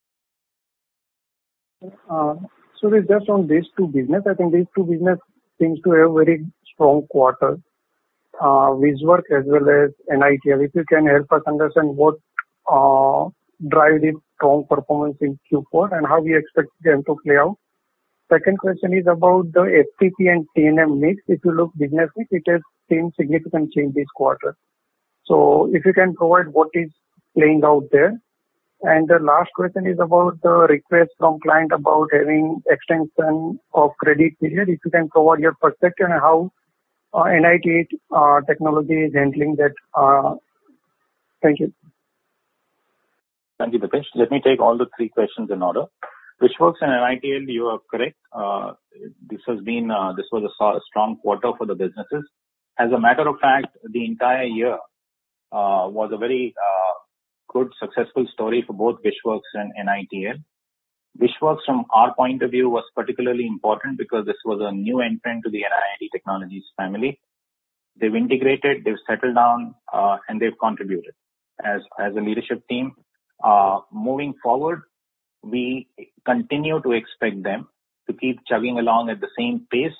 Uh, so it's just on these two business. I think these two business seems to have very strong quarter. Uh, WHISHWORKS as well as N I T L. If you can help us understand what uh, drive this strong performance in Q four and how we expect them to play out. Second question is about the F T P and T N M mix. If you look business mix, it has seen significant change this quarter. So if you can provide what is playing out there. And the last question is about the request from client about having extension of credit period. If you can provide your perspective on how uh, N I T uh, technology is handling that. Uh, thank you. Thank you, Dipesh. Let me take all the three questions in order. WHISHWORKS and N I T L, you are correct. Uh, this has been, uh, this was a strong quarter for the businesses. As a matter of fact, the entire year uh, was a very uh, good, successful story for both WHISHWORKS and N I T L. WHISHWORKS, from our point of view, was particularly important because this was a new entrant to the N I I T Technologies family. They've integrated, they've settled down, uh, and they've contributed as as a leadership team. Uh, moving forward, we continue to expect them to keep chugging along at the same pace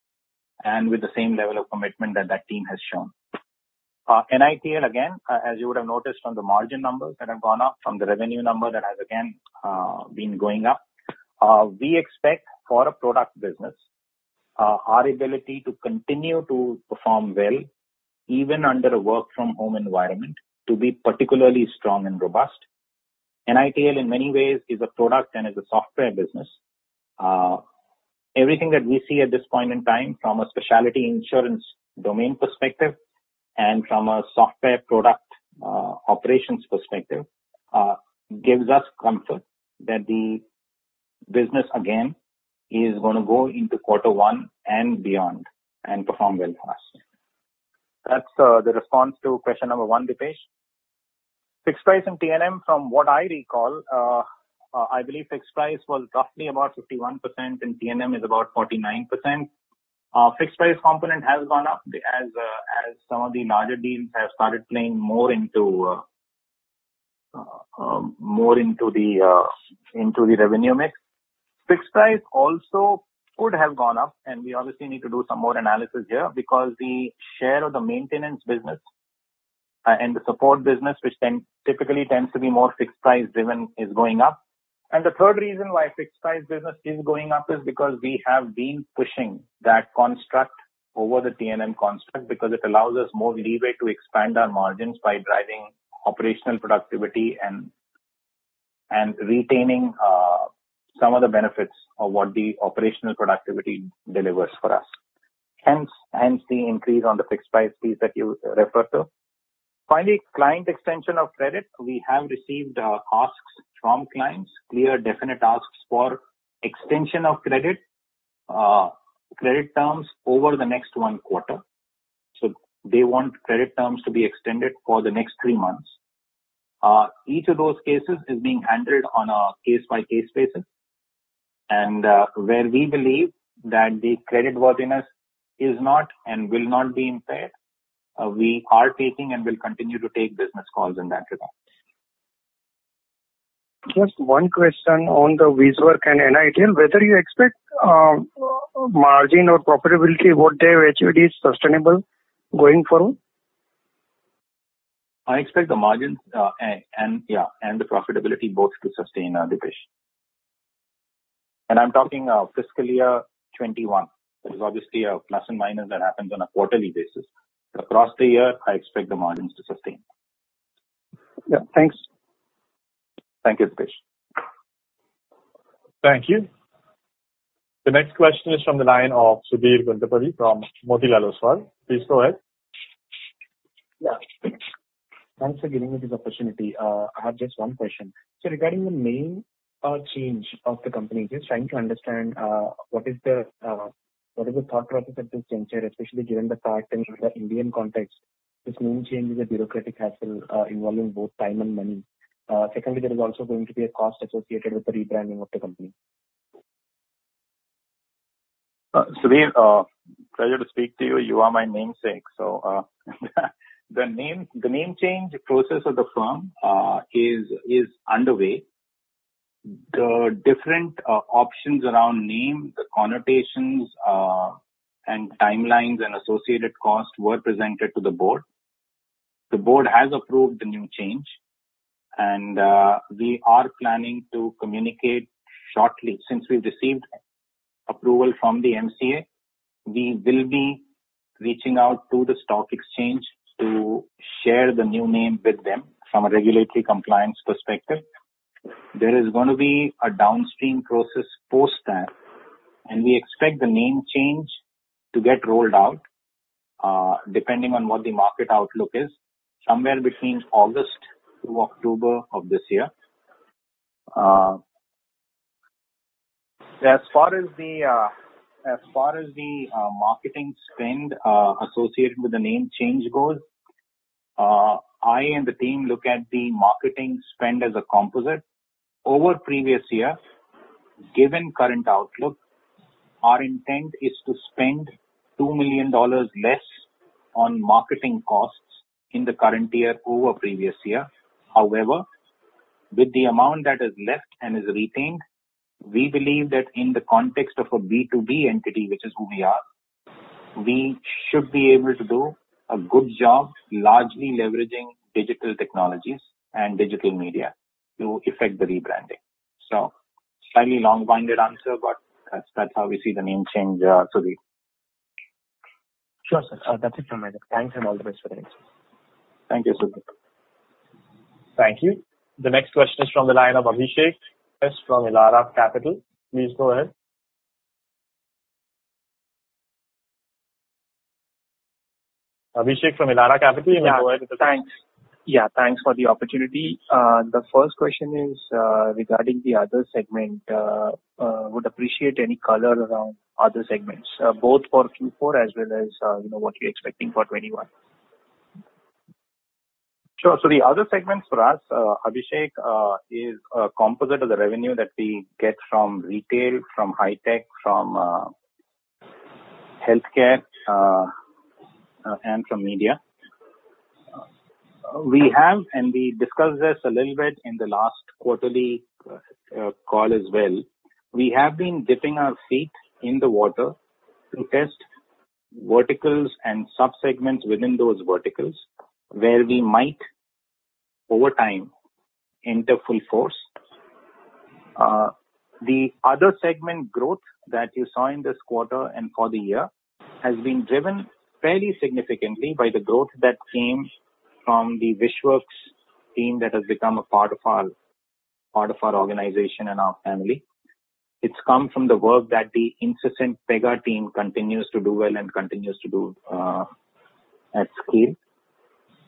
and with the same level of commitment that that team has shown. Uh, N I T L, again, uh, as you would have noticed from the margin numbers that have gone up, from the revenue number that has again uh, been going up, uh, we expect for a product business, uh, our ability to continue to perform well, even under a work from home environment, to be particularly strong and robust. N I T L in many ways is a product and is a software business. Uh, everything that we see at this point in time from a specialty insurance domain perspective and from a software product uh, operations perspective uh, gives us comfort that the business again is going to go into quarter one and beyond and perform well for us. That's uh, the response to question number one, Dipesh. Fixed price and T N M, from what I recall, uh, uh, I believe fixed price was roughly about fifty-one percent and T N M is about forty-nine percent. Uh, fixed price component has gone up as uh, as some of the larger deals have started playing more into uh, uh, um, more into the uh, into the revenue mix. Fixed price also could have gone up, and we obviously need to do some more analysis here because the share of the maintenance business Uh, and the support business, which tend, typically tends to be more fixed price driven, is going up. And the third reason why fixed price business is going up is because we have been pushing that construct over the T N M construct because it allows us more leeway to expand our margins by driving operational productivity and and retaining uh, some of the benefits of what the operational productivity delivers for us. Hence, hence the increase on the fixed price piece that you refer to. Finally, client extension of credit. We have received uh, asks from clients, clear, definite asks for extension of credit, uh, credit terms over the next one quarter. So they want credit terms to be extended for the next three months. Uh, each of those cases is being handled on a case-by-case basis. And uh, where we believe that the creditworthiness is not and will not be impaired, uh, we are taking and will continue to take business calls in that regard. Just one question on the WizWork and N I T L, whether you expect uh, margin or profitability, what they have achieved is sustainable going forward? I expect the margins uh, and, and yeah, and the profitability both to sustain, uh, Dipesh. And I'm talking uh, fiscal year twenty-one. There is obviously a plus and minus that happens on a quarterly basis. Across the year, I expect the margins to sustain. Yeah, thanks. Thank you, Dipesh. Thank you. The next question is from the line of Sudhir Guntupalli from Motilal Oswal. Please go ahead. Yeah. Thanks for giving me this opportunity. Uh, I have just one question. So regarding the name uh, change of the company, just trying to understand uh, what is the uh, what is the thought process at this juncture, especially given the fact in the Indian context, this name change is a bureaucratic hassle uh, involving both time and money. Uh, secondly, there is also going to be a cost associated with the rebranding of the company. Uh, Sudhir, uh, pleasure to speak to you. You are my namesake. So uh, the name the name change process of the firm uh, is is underway. The different uh, options around name, the connotations uh, and timelines and associated costs were presented to the board. The board has approved the new change, and uh, we are planning to communicate shortly. Since we've received approval from the M C A, we will be reaching out to the stock exchange to share the new name with them from a regulatory compliance perspective. There is going to be a downstream process post that, and we expect the name change to get rolled out, uh, depending on what the market outlook is, somewhere between August to October of this year. Uh, as far as the uh, as far as the uh, marketing spend uh, associated with the name change goes, uh, I and the team look at the marketing spend as a composite. Over previous year, given current outlook, our intent is to spend two million dollars less on marketing costs in the current year over previous year. However, with the amount that is left and is retained, we believe that in the context of a B two B entity, which is who we are, we should be able to do a good job largely leveraging digital technologies and digital media to effect the rebranding. So, slightly long-winded answer, but that's, that's how we see the name change, uh, Sudhir. Sure, sir. Uh, that's it from my side. Thanks and all the best for the next. Thank you, Sudhir. Thank you. The next question is from the line of Abhishek S from Elara Capital. Please go ahead. Abhishek from Elara Capital, you yeah, may go ahead with the thanks. Yeah, thanks for the opportunity. Uh, the first question is uh, regarding the other segment. Uh, uh, would appreciate any color around other segments, uh, both for Q four as well as uh, you know what you're expecting for twenty-one. Sure. So the other segments for us, uh, Abhishek, uh, is a composite of the revenue that we get from retail, from high tech, from uh, healthcare, uh, uh, and from media. We have, and we discussed this a little bit in the last quarterly uh, call as well, we have been dipping our feet in the water to test verticals and sub-segments within those verticals where we might, over time, enter full force. Uh, the other segment growth that you saw in this quarter and for the year has been driven fairly significantly by the growth that came from the WishWorks team that has become a part of our part of our organization and our family. It's come from the work that the incessant Pega team continues to do well and continues to do uh, at scale.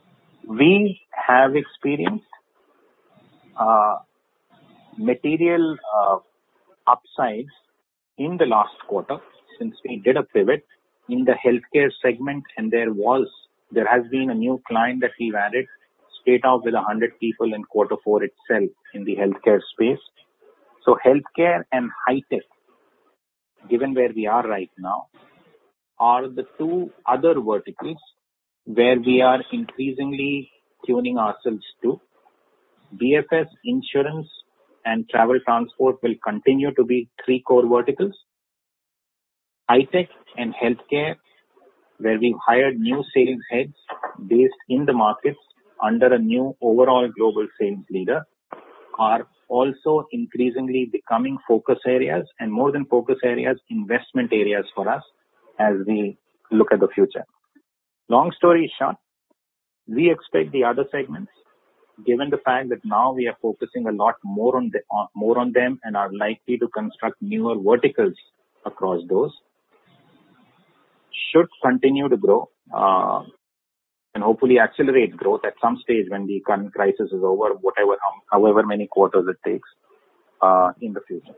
We have experienced uh, material uh, upsides in the last quarter since we did a pivot in the healthcare segment, and there was there has been a new client that we've added straight out with one hundred people in quarter four itself in the healthcare space. So healthcare and high tech, given where we are right now, are the two other verticals where we are increasingly tuning ourselves to. B F S, insurance, and travel transport will continue to be three core verticals. High tech and healthcare, where we've hired new sales heads based in the markets under a new overall global sales leader, are also increasingly becoming focus areas, and more than focus areas, investment areas for us as we look at the future. Long story short, we expect the other segments, given the fact that now we are focusing a lot more on, the, on more on them and are likely to construct newer verticals across those, should continue to grow uh, and hopefully accelerate growth at some stage when the current crisis is over, whatever, however many quarters it takes uh, in the future.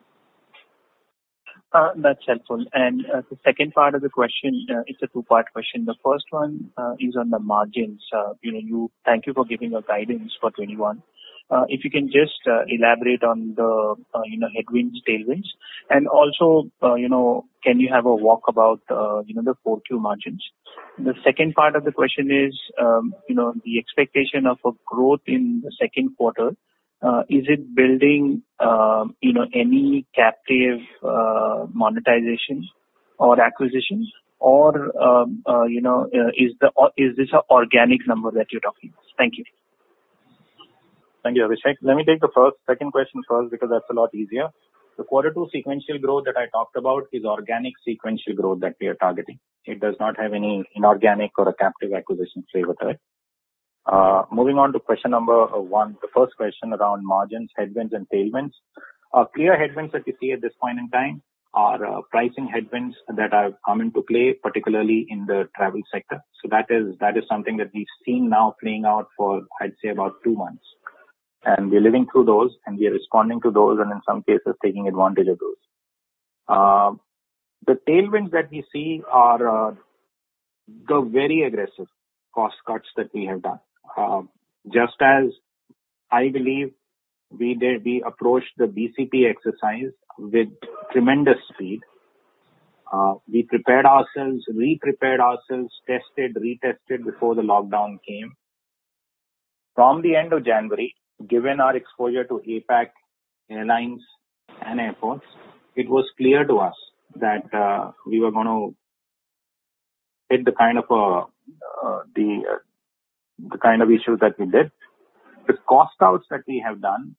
Uh, that's helpful. And uh, the second part of the question, uh, it's a two-part question. The first one uh, is on the margins. Uh, you know, you thank you for giving a guidance for twenty-one. Uh, if you can just uh, elaborate on the uh, you know headwinds, tailwinds, and also uh, you know can you have a walk about uh, you know the four Q margins? The second part of the question is um, you know the expectation of a growth in the second quarter. Uh, is it building, uh, you know, any captive uh, monetization or acquisition, or um, uh, you know, uh, is the is this an organic number that you're talking about? Thank you. Thank you, Abhishek. Let me take the first, second question first because that's a lot easier. The quarter two sequential growth that I talked about is organic sequential growth that we are targeting. It does not have any inorganic or a captive acquisition flavor to it. Uh, moving on to question number one, the first question around margins, headwinds and tailwinds. Uh, clear headwinds that we see at this point in time are uh, pricing headwinds that have come into play, particularly in the travel sector. So that is that is something that we've seen now playing out for, I'd say, about two months. And we're living through those, and we are responding to those, and in some cases taking advantage of those. Uh, the tailwinds that we see are uh, the very aggressive cost cuts that we have done. Uh, just as I believe we did, we approached the B C P exercise with tremendous speed. Uh, we prepared ourselves, re-prepared ourselves, tested, retested before the lockdown came. From the end of January, given our exposure to APAC, airlines and airports, it was clear to us that uh, we were going to hit the kind of uh, uh, the uh, the kind of issues that we did. The cost outs that we have done,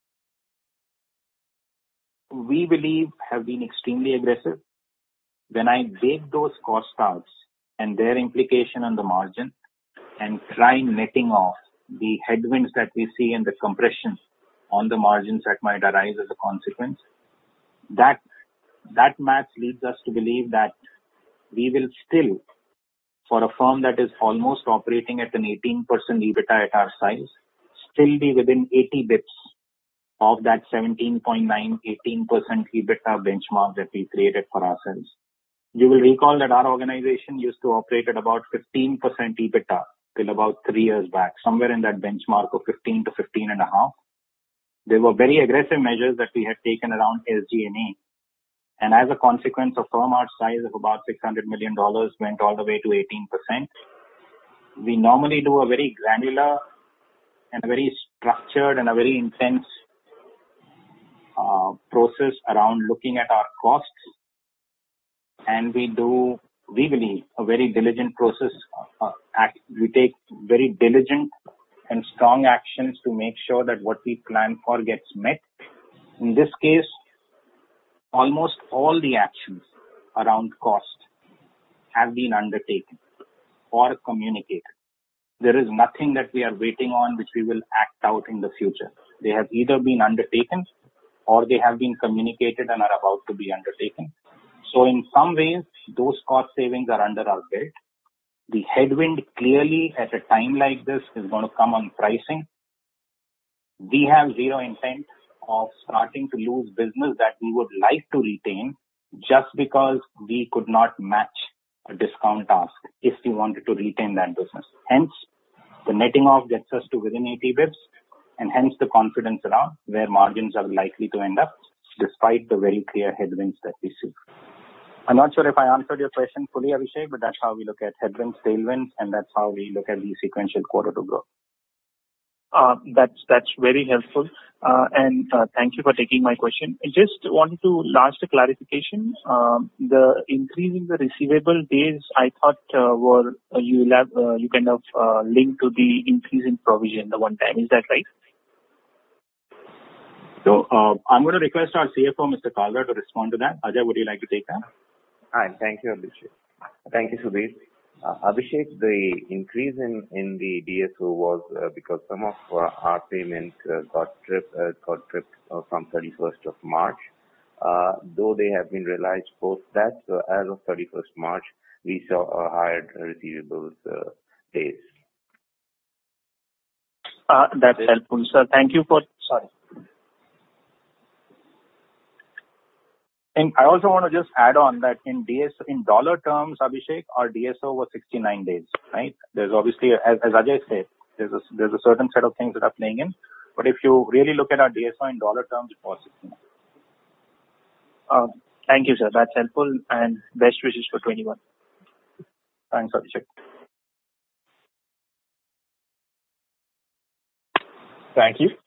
we believe have been extremely aggressive. When I bake those cost outs and their implication on the margin and try netting off the headwinds that we see and the compression on the margins that might arise as a consequence, that that math leads us to believe that we will still, for a firm that is almost operating at an eighteen percent EBITDA at our size, still be within eighty bips of that seventeen point nine, eighteen percent EBITDA benchmark that we created for ourselves. You will recall that our organization used to operate at about fifteen percent EBITDA till about three years back, somewhere in that benchmark of fifteen to fifteen and a half. There were very aggressive measures that we had taken around S G and A. And as a consequence, a firm our size of about six hundred million dollars went all the way to eighteen percent. We normally do a very granular and a very structured and a very intense uh, process around looking at our costs. And we do, we believe, a very diligent process. Uh, act, we take very diligent and strong actions to make sure that what we plan for gets met. In this case, almost all the actions around cost have been undertaken or communicated. There is nothing that we are waiting on which we will act out in the future. They have either been undertaken or they have been communicated and are about to be undertaken. So in some ways, those cost savings are under our belt. The headwind clearly at a time like this is going to come on pricing. We have zero intent of starting to lose business that we would like to retain just because we could not match a discount ask if we wanted to retain that business. Hence, the netting off gets us to within eighty bips, and hence the confidence around where margins are likely to end up despite the very clear headwinds that we see. I'm not sure if I answered your question fully, Abhishek, but that's how we look at headwinds, tailwinds, and that's how we look at the sequential quarter to growth. Uh, that's that's very helpful, uh, and uh, thank you for taking my question. I just wanted to last a clarification. Um, the increase in the receivable days, I thought uh, were uh, you have uh, you kind of uh, linked to the increase in provision the one time. Is that right? So uh, I'm going to request our C F O, Mister Kalra, to respond to that. Ajay, would you like to take that? Hi, thank you, Abhishek. Thank you, Sudhir. Uh, Abhishek, the increase in, in the D S O was uh, because some of uh, our payment uh, got tripped, uh, got tripped uh, from thirty-first of March. Uh, though they have been realized post that, so as of thirty-first March, we saw a higher receivables uh, days. Uh, that's helpful, sir. Thank you for, sorry. And I also want to just add on that in D S O, in dollar terms, Abhishek, our D S O was sixty-nine days, right? There's obviously, as, as Ajay said, there's a, there's a certain set of things that are playing in. But if you really look at our D S O in dollar terms, it was sixty-nine. Uh, thank you, sir. That's helpful, and best wishes for twenty-one. Thanks, Abhishek. Thank you.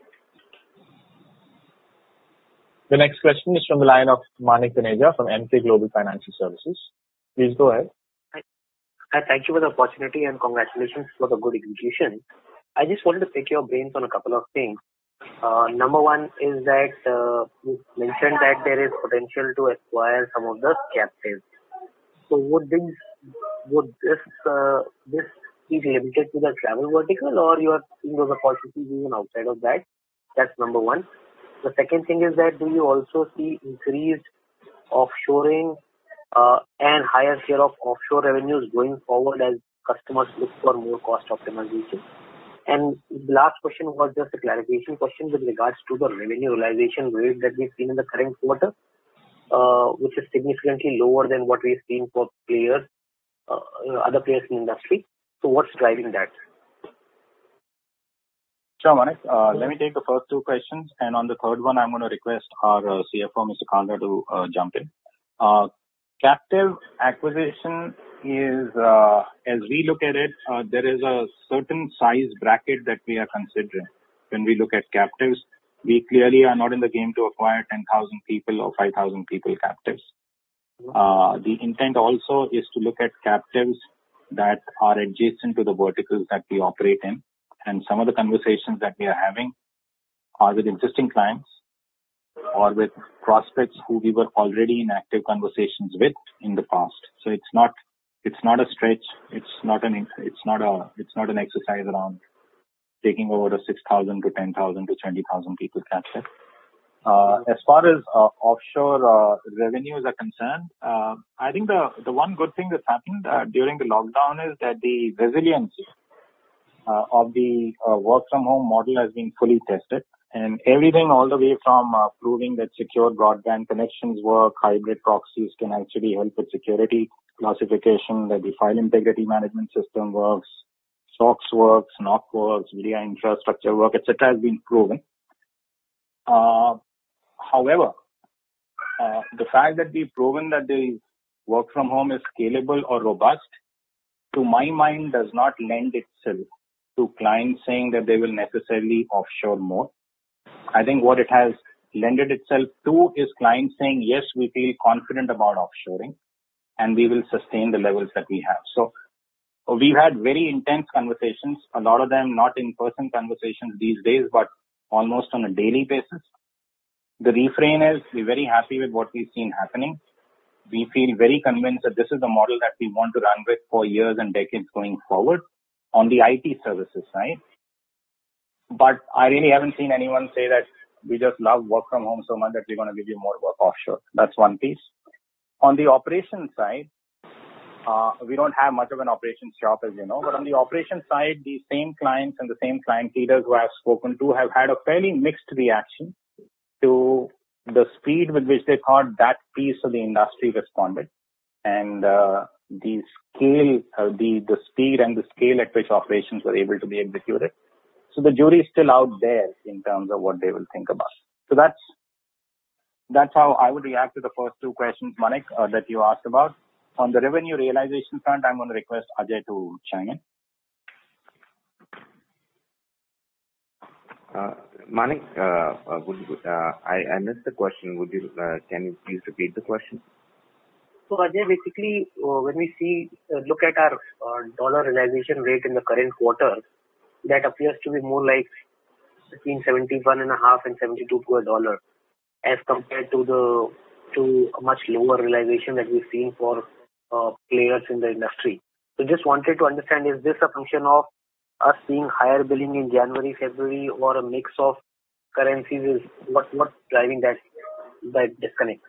The next question is from the line of Manik Taneja from Emkay Global Financial Services. Please go ahead. Hi. Hi, thank you for the opportunity and congratulations for the good execution. I just wanted to pick your brains on a couple of things. Uh, number one is that uh, you mentioned that there is potential to acquire some of the captives. So would this would this uh, this be limited to the travel vertical, or you are seeing those opportunities even outside of that? That's number one. The second thing is that do you also see increased offshoring uh, and higher share of offshore revenues going forward as customers look for more cost optimization? And the last question was just a clarification question with regards to the revenue realization rate that we've seen in the current quarter, uh, which is significantly lower than what we've seen for players, uh, other players in the industry. So what's driving that? Sure, Manik. Uh, let me take the first two questions, and on the third one, I'm going to request our uh, C F O, Mister Kalra, to uh, jump in. Uh, captive acquisition is, uh, as we look at it, uh, there is a certain size bracket that we are considering. When we look at captives, we clearly are not in the game to acquire ten thousand people or five thousand people captives. Uh, the intent also is to look at captives that are adjacent to the verticals that we operate in. And some of the conversations that we are having are with existing clients or with prospects who we were already in active conversations with in the past. So it's not, it's not a stretch. It's not an, it's not a, it's not an exercise around taking over a six thousand to ten thousand to twenty thousand people captive. Uh, as far as uh, offshore uh, revenues are concerned, uh, I think the, the one good thing that's happened uh, during the lockdown is that the resilience Uh, of the uh, work from home model has been fully tested, and everything all the way from uh, proving that secure broadband connections work, hybrid proxies can actually help with security classification, that the file integrity management system works, S O C works, N O C works, media infrastructure work, et cetera has been proven. Uh, however, uh, the fact that we've proven that the work from home is scalable or robust, to my mind, does not lend itself to clients saying that they will necessarily offshore more. I think what it has lended itself to is clients saying, yes, we feel confident about offshoring and we will sustain the levels that we have. So we've had very intense conversations, a lot of them not in-person conversations these days, but almost on a daily basis. The refrain is, we're very happy with what we've seen happening. We feel very convinced that this is the model that we want to run with for years and decades going forward on the I T services side. But I really haven't seen anyone say that we just love work from home so much that we're going to give you more work offshore. That's one piece. On the operations side, Uh, we don't have much of an operations shop, as you know, but on the operations side, the same clients and the same client leaders who I've spoken to have had a fairly mixed reaction to the speed with which they thought that piece of the industry responded, and uh, the scale, uh, the the speed and the scale at which operations were able to be executed. So the jury is still out there in terms of what they will think about. So that's that's how I would react to the first two questions, Manik, uh, that you asked about. On the revenue realization front, I'm going to request Ajay to chime in. Uh, Manik, uh, uh, would you, uh, I, I missed the question. Would you, uh, can you please repeat the question? So Ajay, basically, uh, when we see, uh, look at our uh, dollar realization rate in the current quarter, that appears to be more like between seventy-one and a half and seventy-two to a dollar, as compared to the to a much lower realization that we've seen for uh, players in the industry. So just wanted to understand, is this a function of us seeing higher billing in January, February, or a mix of currencies? Is what what's driving that that disconnect?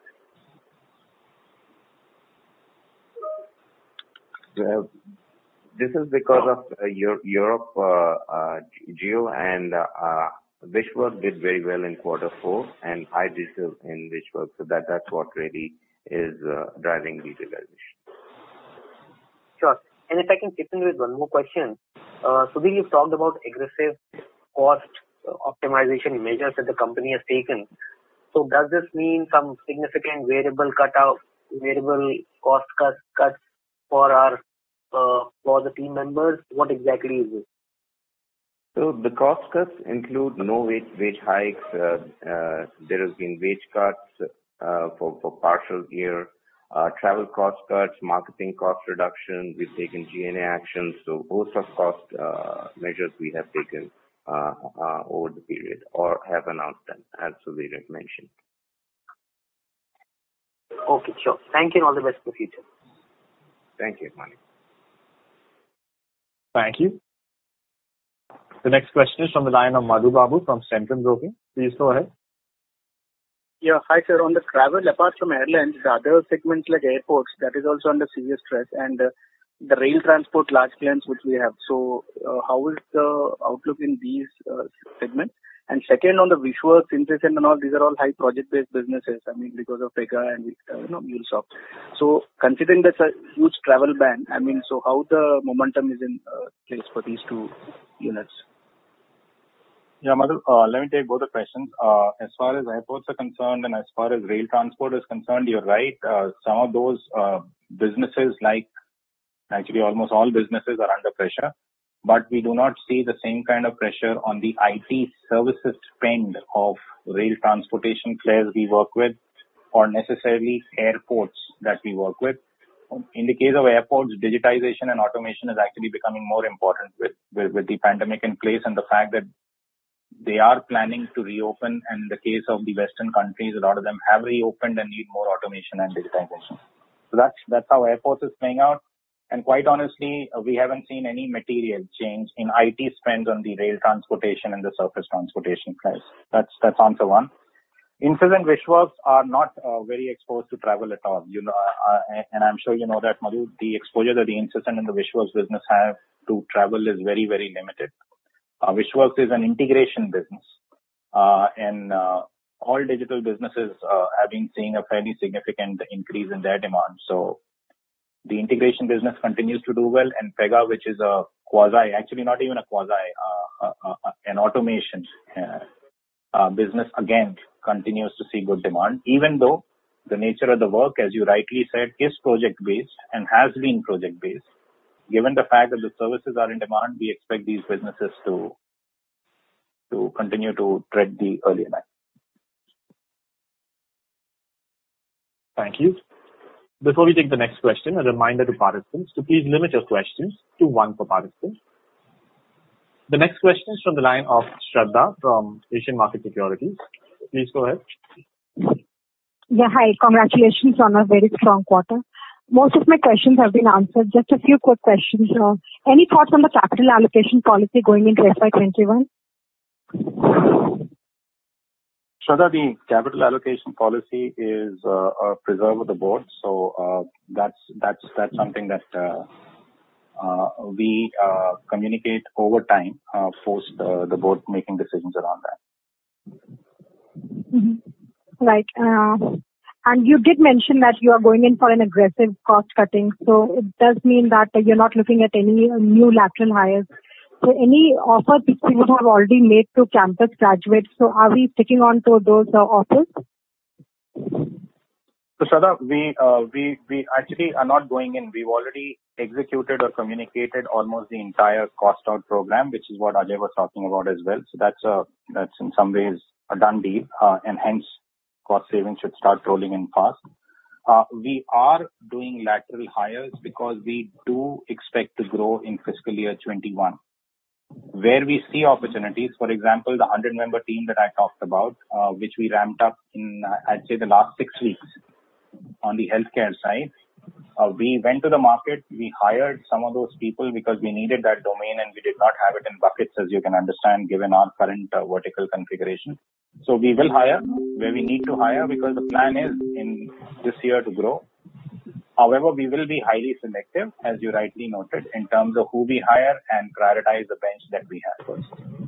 Uh, this is because of uh, Euro- Europe, uh, uh, Geo and uh, uh, Wishwork did very well in quarter four, and iDigital in Wishwork. So that that's what really is uh, driving the realization. Sure. And if I can chip in with one more question, uh, Sudhir, you've talked about aggressive cost uh, optimization measures that the company has taken. So does this mean some significant variable cutout, variable cost cuts, cuts for our uh, for the team members? What exactly is it? So the cost cuts include no wage wage hikes. Uh, uh, there has been wage cuts uh, for for partial year. Uh, travel cost cuts, marketing cost reduction. We've taken G and A actions. So host of cost uh, measures we have taken uh, uh, over the period or have announced them, as Sudhir mentioned. Okay, sure. Thank you and all the best for the future. Thank you, Manik. Thank you. The next question is from the line of Madhu Babu from Centrum Broking. Please go ahead. Yeah, hi sir. On the travel, apart from airlines, the other segments like airports, that is also under severe stress, and uh, the rail transport large planes which we have. So, uh, how is the outlook in these uh, segments? And second, on the Wishworks, Incessant and all, these are all high project-based businesses. I mean, because of Pega and uh, you know, MuleSoft. So, considering that's a huge travel ban, I mean, so how the momentum is in uh, place for these two units? Yeah, Madhu, uh, let me take both the questions. Uh, as far as airports are concerned and as far as rail transport is concerned, you're right. Uh, some of those uh, businesses, like actually almost all businesses, are under pressure. But we do not see the same kind of pressure on the I T services spend of rail transportation players we work with, or necessarily airports that we work with. In the case of airports, digitization and automation is actually becoming more important with, with, with the pandemic in place, and the fact that they are planning to reopen, and in the case of the Western countries, a lot of them have reopened and need more automation and digitization. So that's that's how airports is playing out. And quite honestly, uh, we haven't seen any material change in I T spends on the rail transportation and the surface transportation players. That's that's answer one. Incessant Wishworks are not uh, very exposed to travel at all. You know, uh, and I'm sure you know that, Madhu, the exposure that the Incessant and the Wishworks business have to travel is very, very limited. Uh, Wishworks is an integration business, uh, and uh, all digital businesses uh, have been seeing a fairly significant increase in their demand. So the integration business continues to do well, and Pega, which is a quasi, actually not even a quasi, uh, uh, uh, an automation uh, uh, business, again, continues to see good demand, even though the nature of the work, as you rightly said, is project-based and has been project-based. Given the fact that the services are in demand, we expect these businesses to to continue to tread the earlier line. Thank you. Before we take the next question, a reminder to participants to please limit your questions to one per participant. The next question is from the line of Shraddha from Asian Market Securities. Please go ahead. Yeah, hi. Congratulations on a very strong quarter. Most of my questions have been answered. Just a few quick questions. Uh, any thoughts on the capital allocation policy going into F Y twenty-one? Shraddha, the capital allocation policy is uh, a preserve of the board, so uh, that's that's that's something that uh, uh, we uh, communicate over time, uh, post uh, the board making decisions around that. Mm-hmm. Right. Uh, and you did mention that you are going in for an aggressive cost cutting, so it does mean that you're not looking at any new lateral hires. So any offers which we would have already made to campus graduates, so are we sticking on to those uh, offers? So Shraddha, we, uh, we, we actually are not going in. We've already executed or communicated almost the entire cost out program, which is what Ajay was talking about as well. So that's a, that's in some ways a done deal, uh, and hence cost savings should start rolling in fast. Uh, we are doing lateral hires because we do expect to grow in fiscal year twenty-one. Where we see opportunities, for example, the one hundred member team that I talked about, uh, which we ramped up in, uh, I'd say, the last six weeks on the healthcare side. Uh, we went to the market, we hired some of those people because we needed that domain and we did not have it in buckets, as you can understand, given our current uh, vertical configuration. So we will hire where we need to hire because the plan is in this year to grow. However, we will be highly selective, as you rightly noted, in terms of who we hire and prioritize the bench that we have first.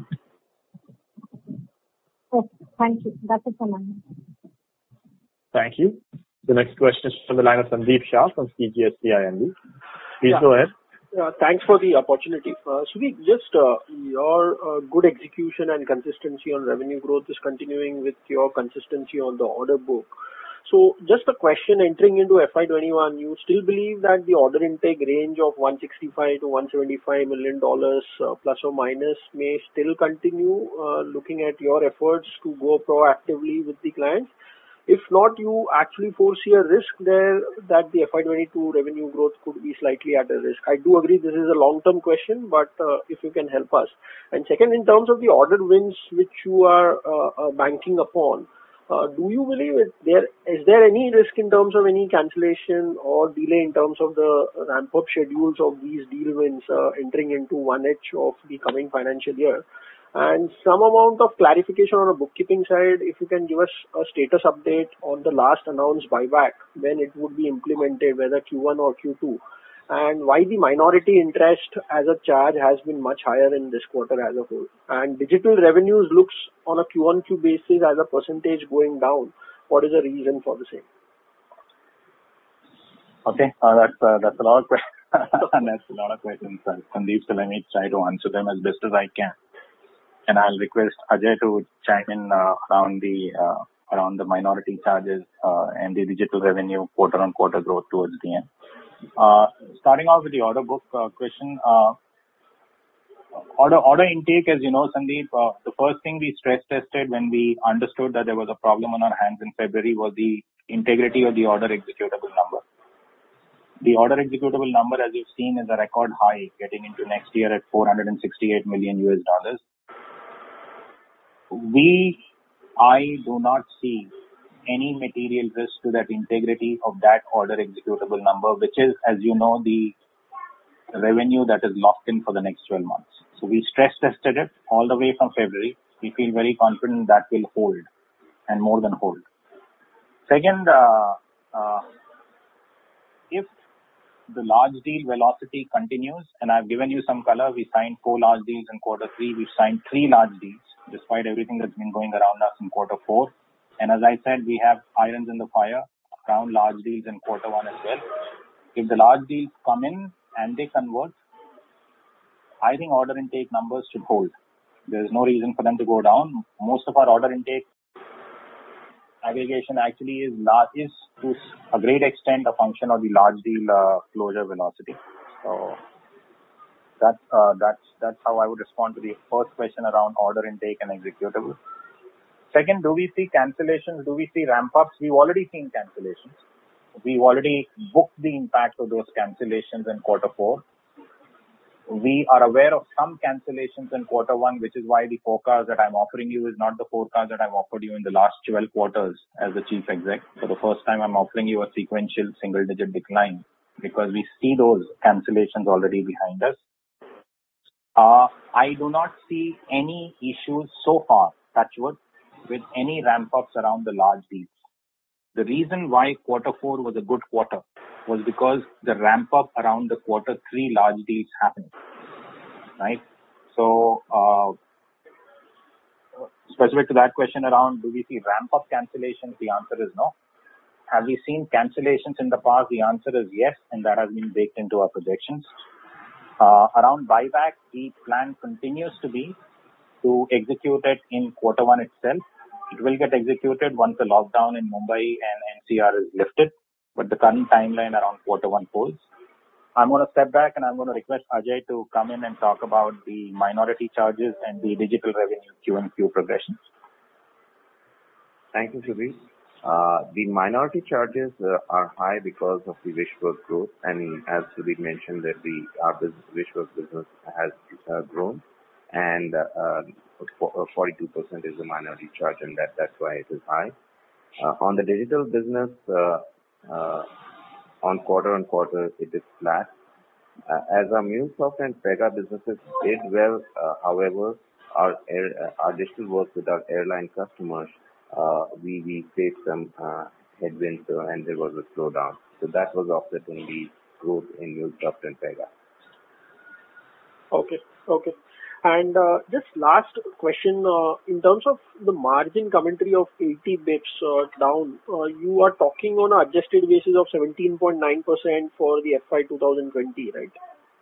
Okay, thank you. That's it from my end. Thank you. The next question is from the line of Sandeep Shah from C G S C I N B. Please yeah. go ahead. Uh, thanks for the opportunity. Uh, Sudhir, just uh, your uh, good execution and consistency on revenue growth is continuing with your consistency on the order book. So just a question, entering into F Y twenty-one, you still believe that the order intake range of one sixty-five to one seventy-five million dollars uh, plus or minus may still continue, uh, looking at your efforts to go proactively with the clients? If not, you actually foresee a risk there that the F Y twenty-two revenue growth could be slightly at a risk. I do agree this is a long-term question, but uh, if you can help us. And second, in terms of the order wins which you are uh, uh, banking upon, Uh, do you believe it there is there any risk in terms of any cancellation or delay in terms of the ramp-up schedules of these deal wins uh, entering into one H of the coming financial year? And some amount of clarification on a bookkeeping side, if you can give us a status update on the last announced buyback, when it would be implemented, whether Q one or Q two, and why the minority interest as a charge has been much higher in this quarter as a whole. And digital revenues looks on a Q on Q basis as a percentage going down. What is the reason for the same? Okay, uh, that's uh, that's a lot of questions. that's a lot of questions, uh, Sandeep. So let me try to answer them as best as I can, and I'll request Ajay to chime in uh, around the uh, around the minority charges uh, and the digital revenue quarter on quarter growth towards the end. Uh, starting off with the order book uh, question, uh, order order intake, as you know, Sandeep, uh, the first thing we stress tested when we understood that there was a problem on our hands in February was the integrity of the order executable number. The order executable number, as you've seen, is a record high getting into next year at four hundred sixty-eight million U S dollars. We, I do not see any material risk to that integrity of that order executable number, which is, as you know, the revenue that is locked in for the next twelve months. So we stress tested it all the way from February. We feel very confident that will hold and more than hold. Second, uh, uh, if the large deal velocity continues, and I've given you some color, we signed four large deals in quarter three. We've signed three large deals despite everything that's been going around us in quarter four. And as I said, we have irons in the fire around large deals in quarter one as well. If the large deals come in and they convert, I think order intake numbers should hold. There is no reason for them to go down. Most of our order intake aggregation actually is large, is to a great extent a function of the large deal uh, closure velocity. So that's uh, that's that's how I would respond to the first question around order intake and executable. Second, do we see cancellations? Do we see ramp-ups? We've already seen cancellations. We've already booked the impact of those cancellations in quarter four. We are aware of some cancellations in quarter one, which is why the forecast that I'm offering you is not the forecast that I've offered you in the last twelve quarters as the chief exec. For the first time, I'm offering you a sequential single-digit decline because we see those cancellations already behind us. Uh, I do not see any issues so far, touch wood, with any ramp-ups around the large deals. The reason why quarter four was a good quarter was because the ramp-up around the quarter three large deals happened, right? So, uh, specific to that question around, do we see ramp-up cancellations? The answer is no. Have we seen cancellations in the past? The answer is yes, and that has been baked into our projections. Uh, around buyback, the plan continues to be to execute it in quarter one itself. It will get executed once the lockdown in Mumbai and N C R is lifted, but the current timeline around quarter one holds. I'm going to step back and I'm going to request Ajay to come in and talk about the minority charges and the digital revenue Q and Q progressions. Thank you, Sudhir. Uh, the minority charges uh, are high because of the WishWorks growth, and as Sudhir mentioned that the our business, WishWorks business has uh, grown, and uh, uh, forty-two percent is the minority charge, and that that's why it is high. Uh, on the digital business, uh, uh, on quarter on quarter, it is flat. Uh, as our MuleSoft and Pega businesses did well, uh, however, our air, uh, our digital work with our airline customers, uh, we we faced some uh, headwinds uh, and there was a slowdown. So that was offsetting the growth in MuleSoft and Pega. Okay, okay. And uh, just last question, uh, in terms of the margin commentary of eighty bips uh, down, uh, you are talking on an adjusted basis of seventeen point nine percent for the F Y twenty twenty, right?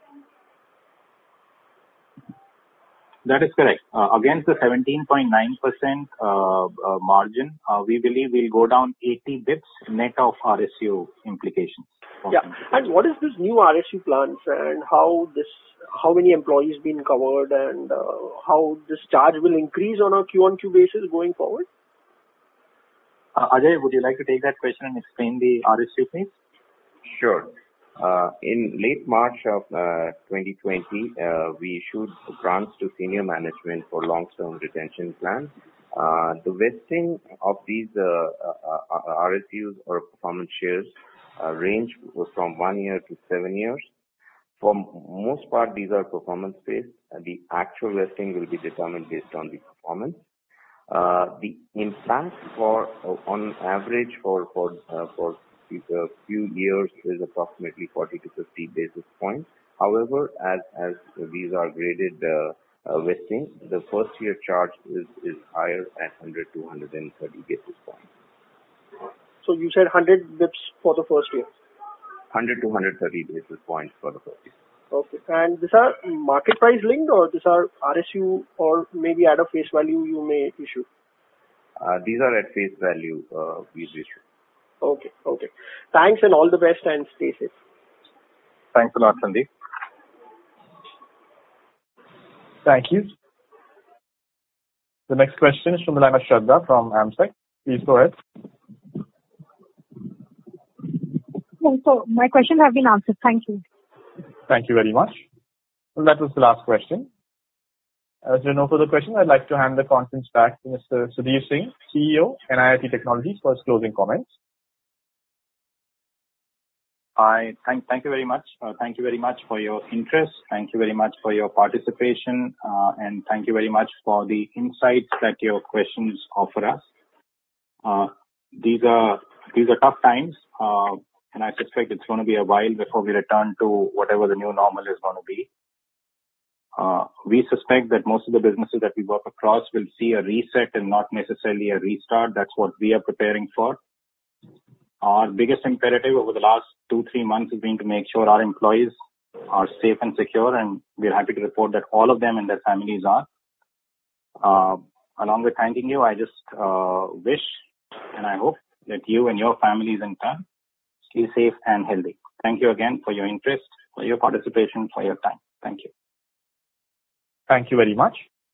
That is correct. Uh, against the seventeen point nine percent uh, uh, margin, uh, we believe we'll go down eighty bips net of R S U implications. Yeah. And what is this new R S U plans and how this, how many employees been covered and uh, how this charge will increase on a Q on Q basis going forward? Uh, Ajay, would you like to take that question and explain the R S U, please? Sure. Uh, in late March of uh, twenty twenty, uh, we issued grants to senior management for long-term retention plans. Uh, the vesting of these uh, uh, R S Us or performance shares uh, range from one year to seven years. For most part, these are performance-based. Uh, the actual vesting will be determined based on the performance. Uh, the impact for, uh, on average, for for uh, for a few years is approximately forty to fifty basis points. However, as as these are graded uh, uh, vesting, the first year charge is is higher at one hundred to one hundred thirty basis points. So you said one hundred bips for the first year. one hundred to one hundred thirty basis points for the first year. Okay. And these are market price linked or these are R S U or maybe at a face value you may issue? Uh, these are at face value uh, we issue. Okay. Okay. Thanks and all the best and stay safe. Thanks a lot, Sandeep. Thank you. The next question is from the line of Shraddha from AMSEC. Please go ahead. So my questions have been answered. Thank you. Thank you very much. Well, that was the last question. As there are no further questions, I'd like to hand the conference back to Mister Sudhir Singh, C E O, N I I T Technologies, for his closing comments. I thank thank you very much. Uh, thank you very much for your interest. Thank you very much for your participation, uh, and thank you very much for the insights that your questions offer us. Uh, these are these are tough times, uh, and I suspect it's going to be a while before we return to whatever the new normal is going to be. Uh, we suspect that most of the businesses that we work across will see a reset and not necessarily a restart. That's what we are preparing for. Our biggest imperative over the last two, three months has been to make sure our employees are safe and secure, and we're happy to report that all of them and their families are. Uh, along with thanking you, I just uh, wish and I hope that you and your families in turn stay safe and healthy. Thank you again for your interest, for your participation, for your time. Thank you. Thank you very much.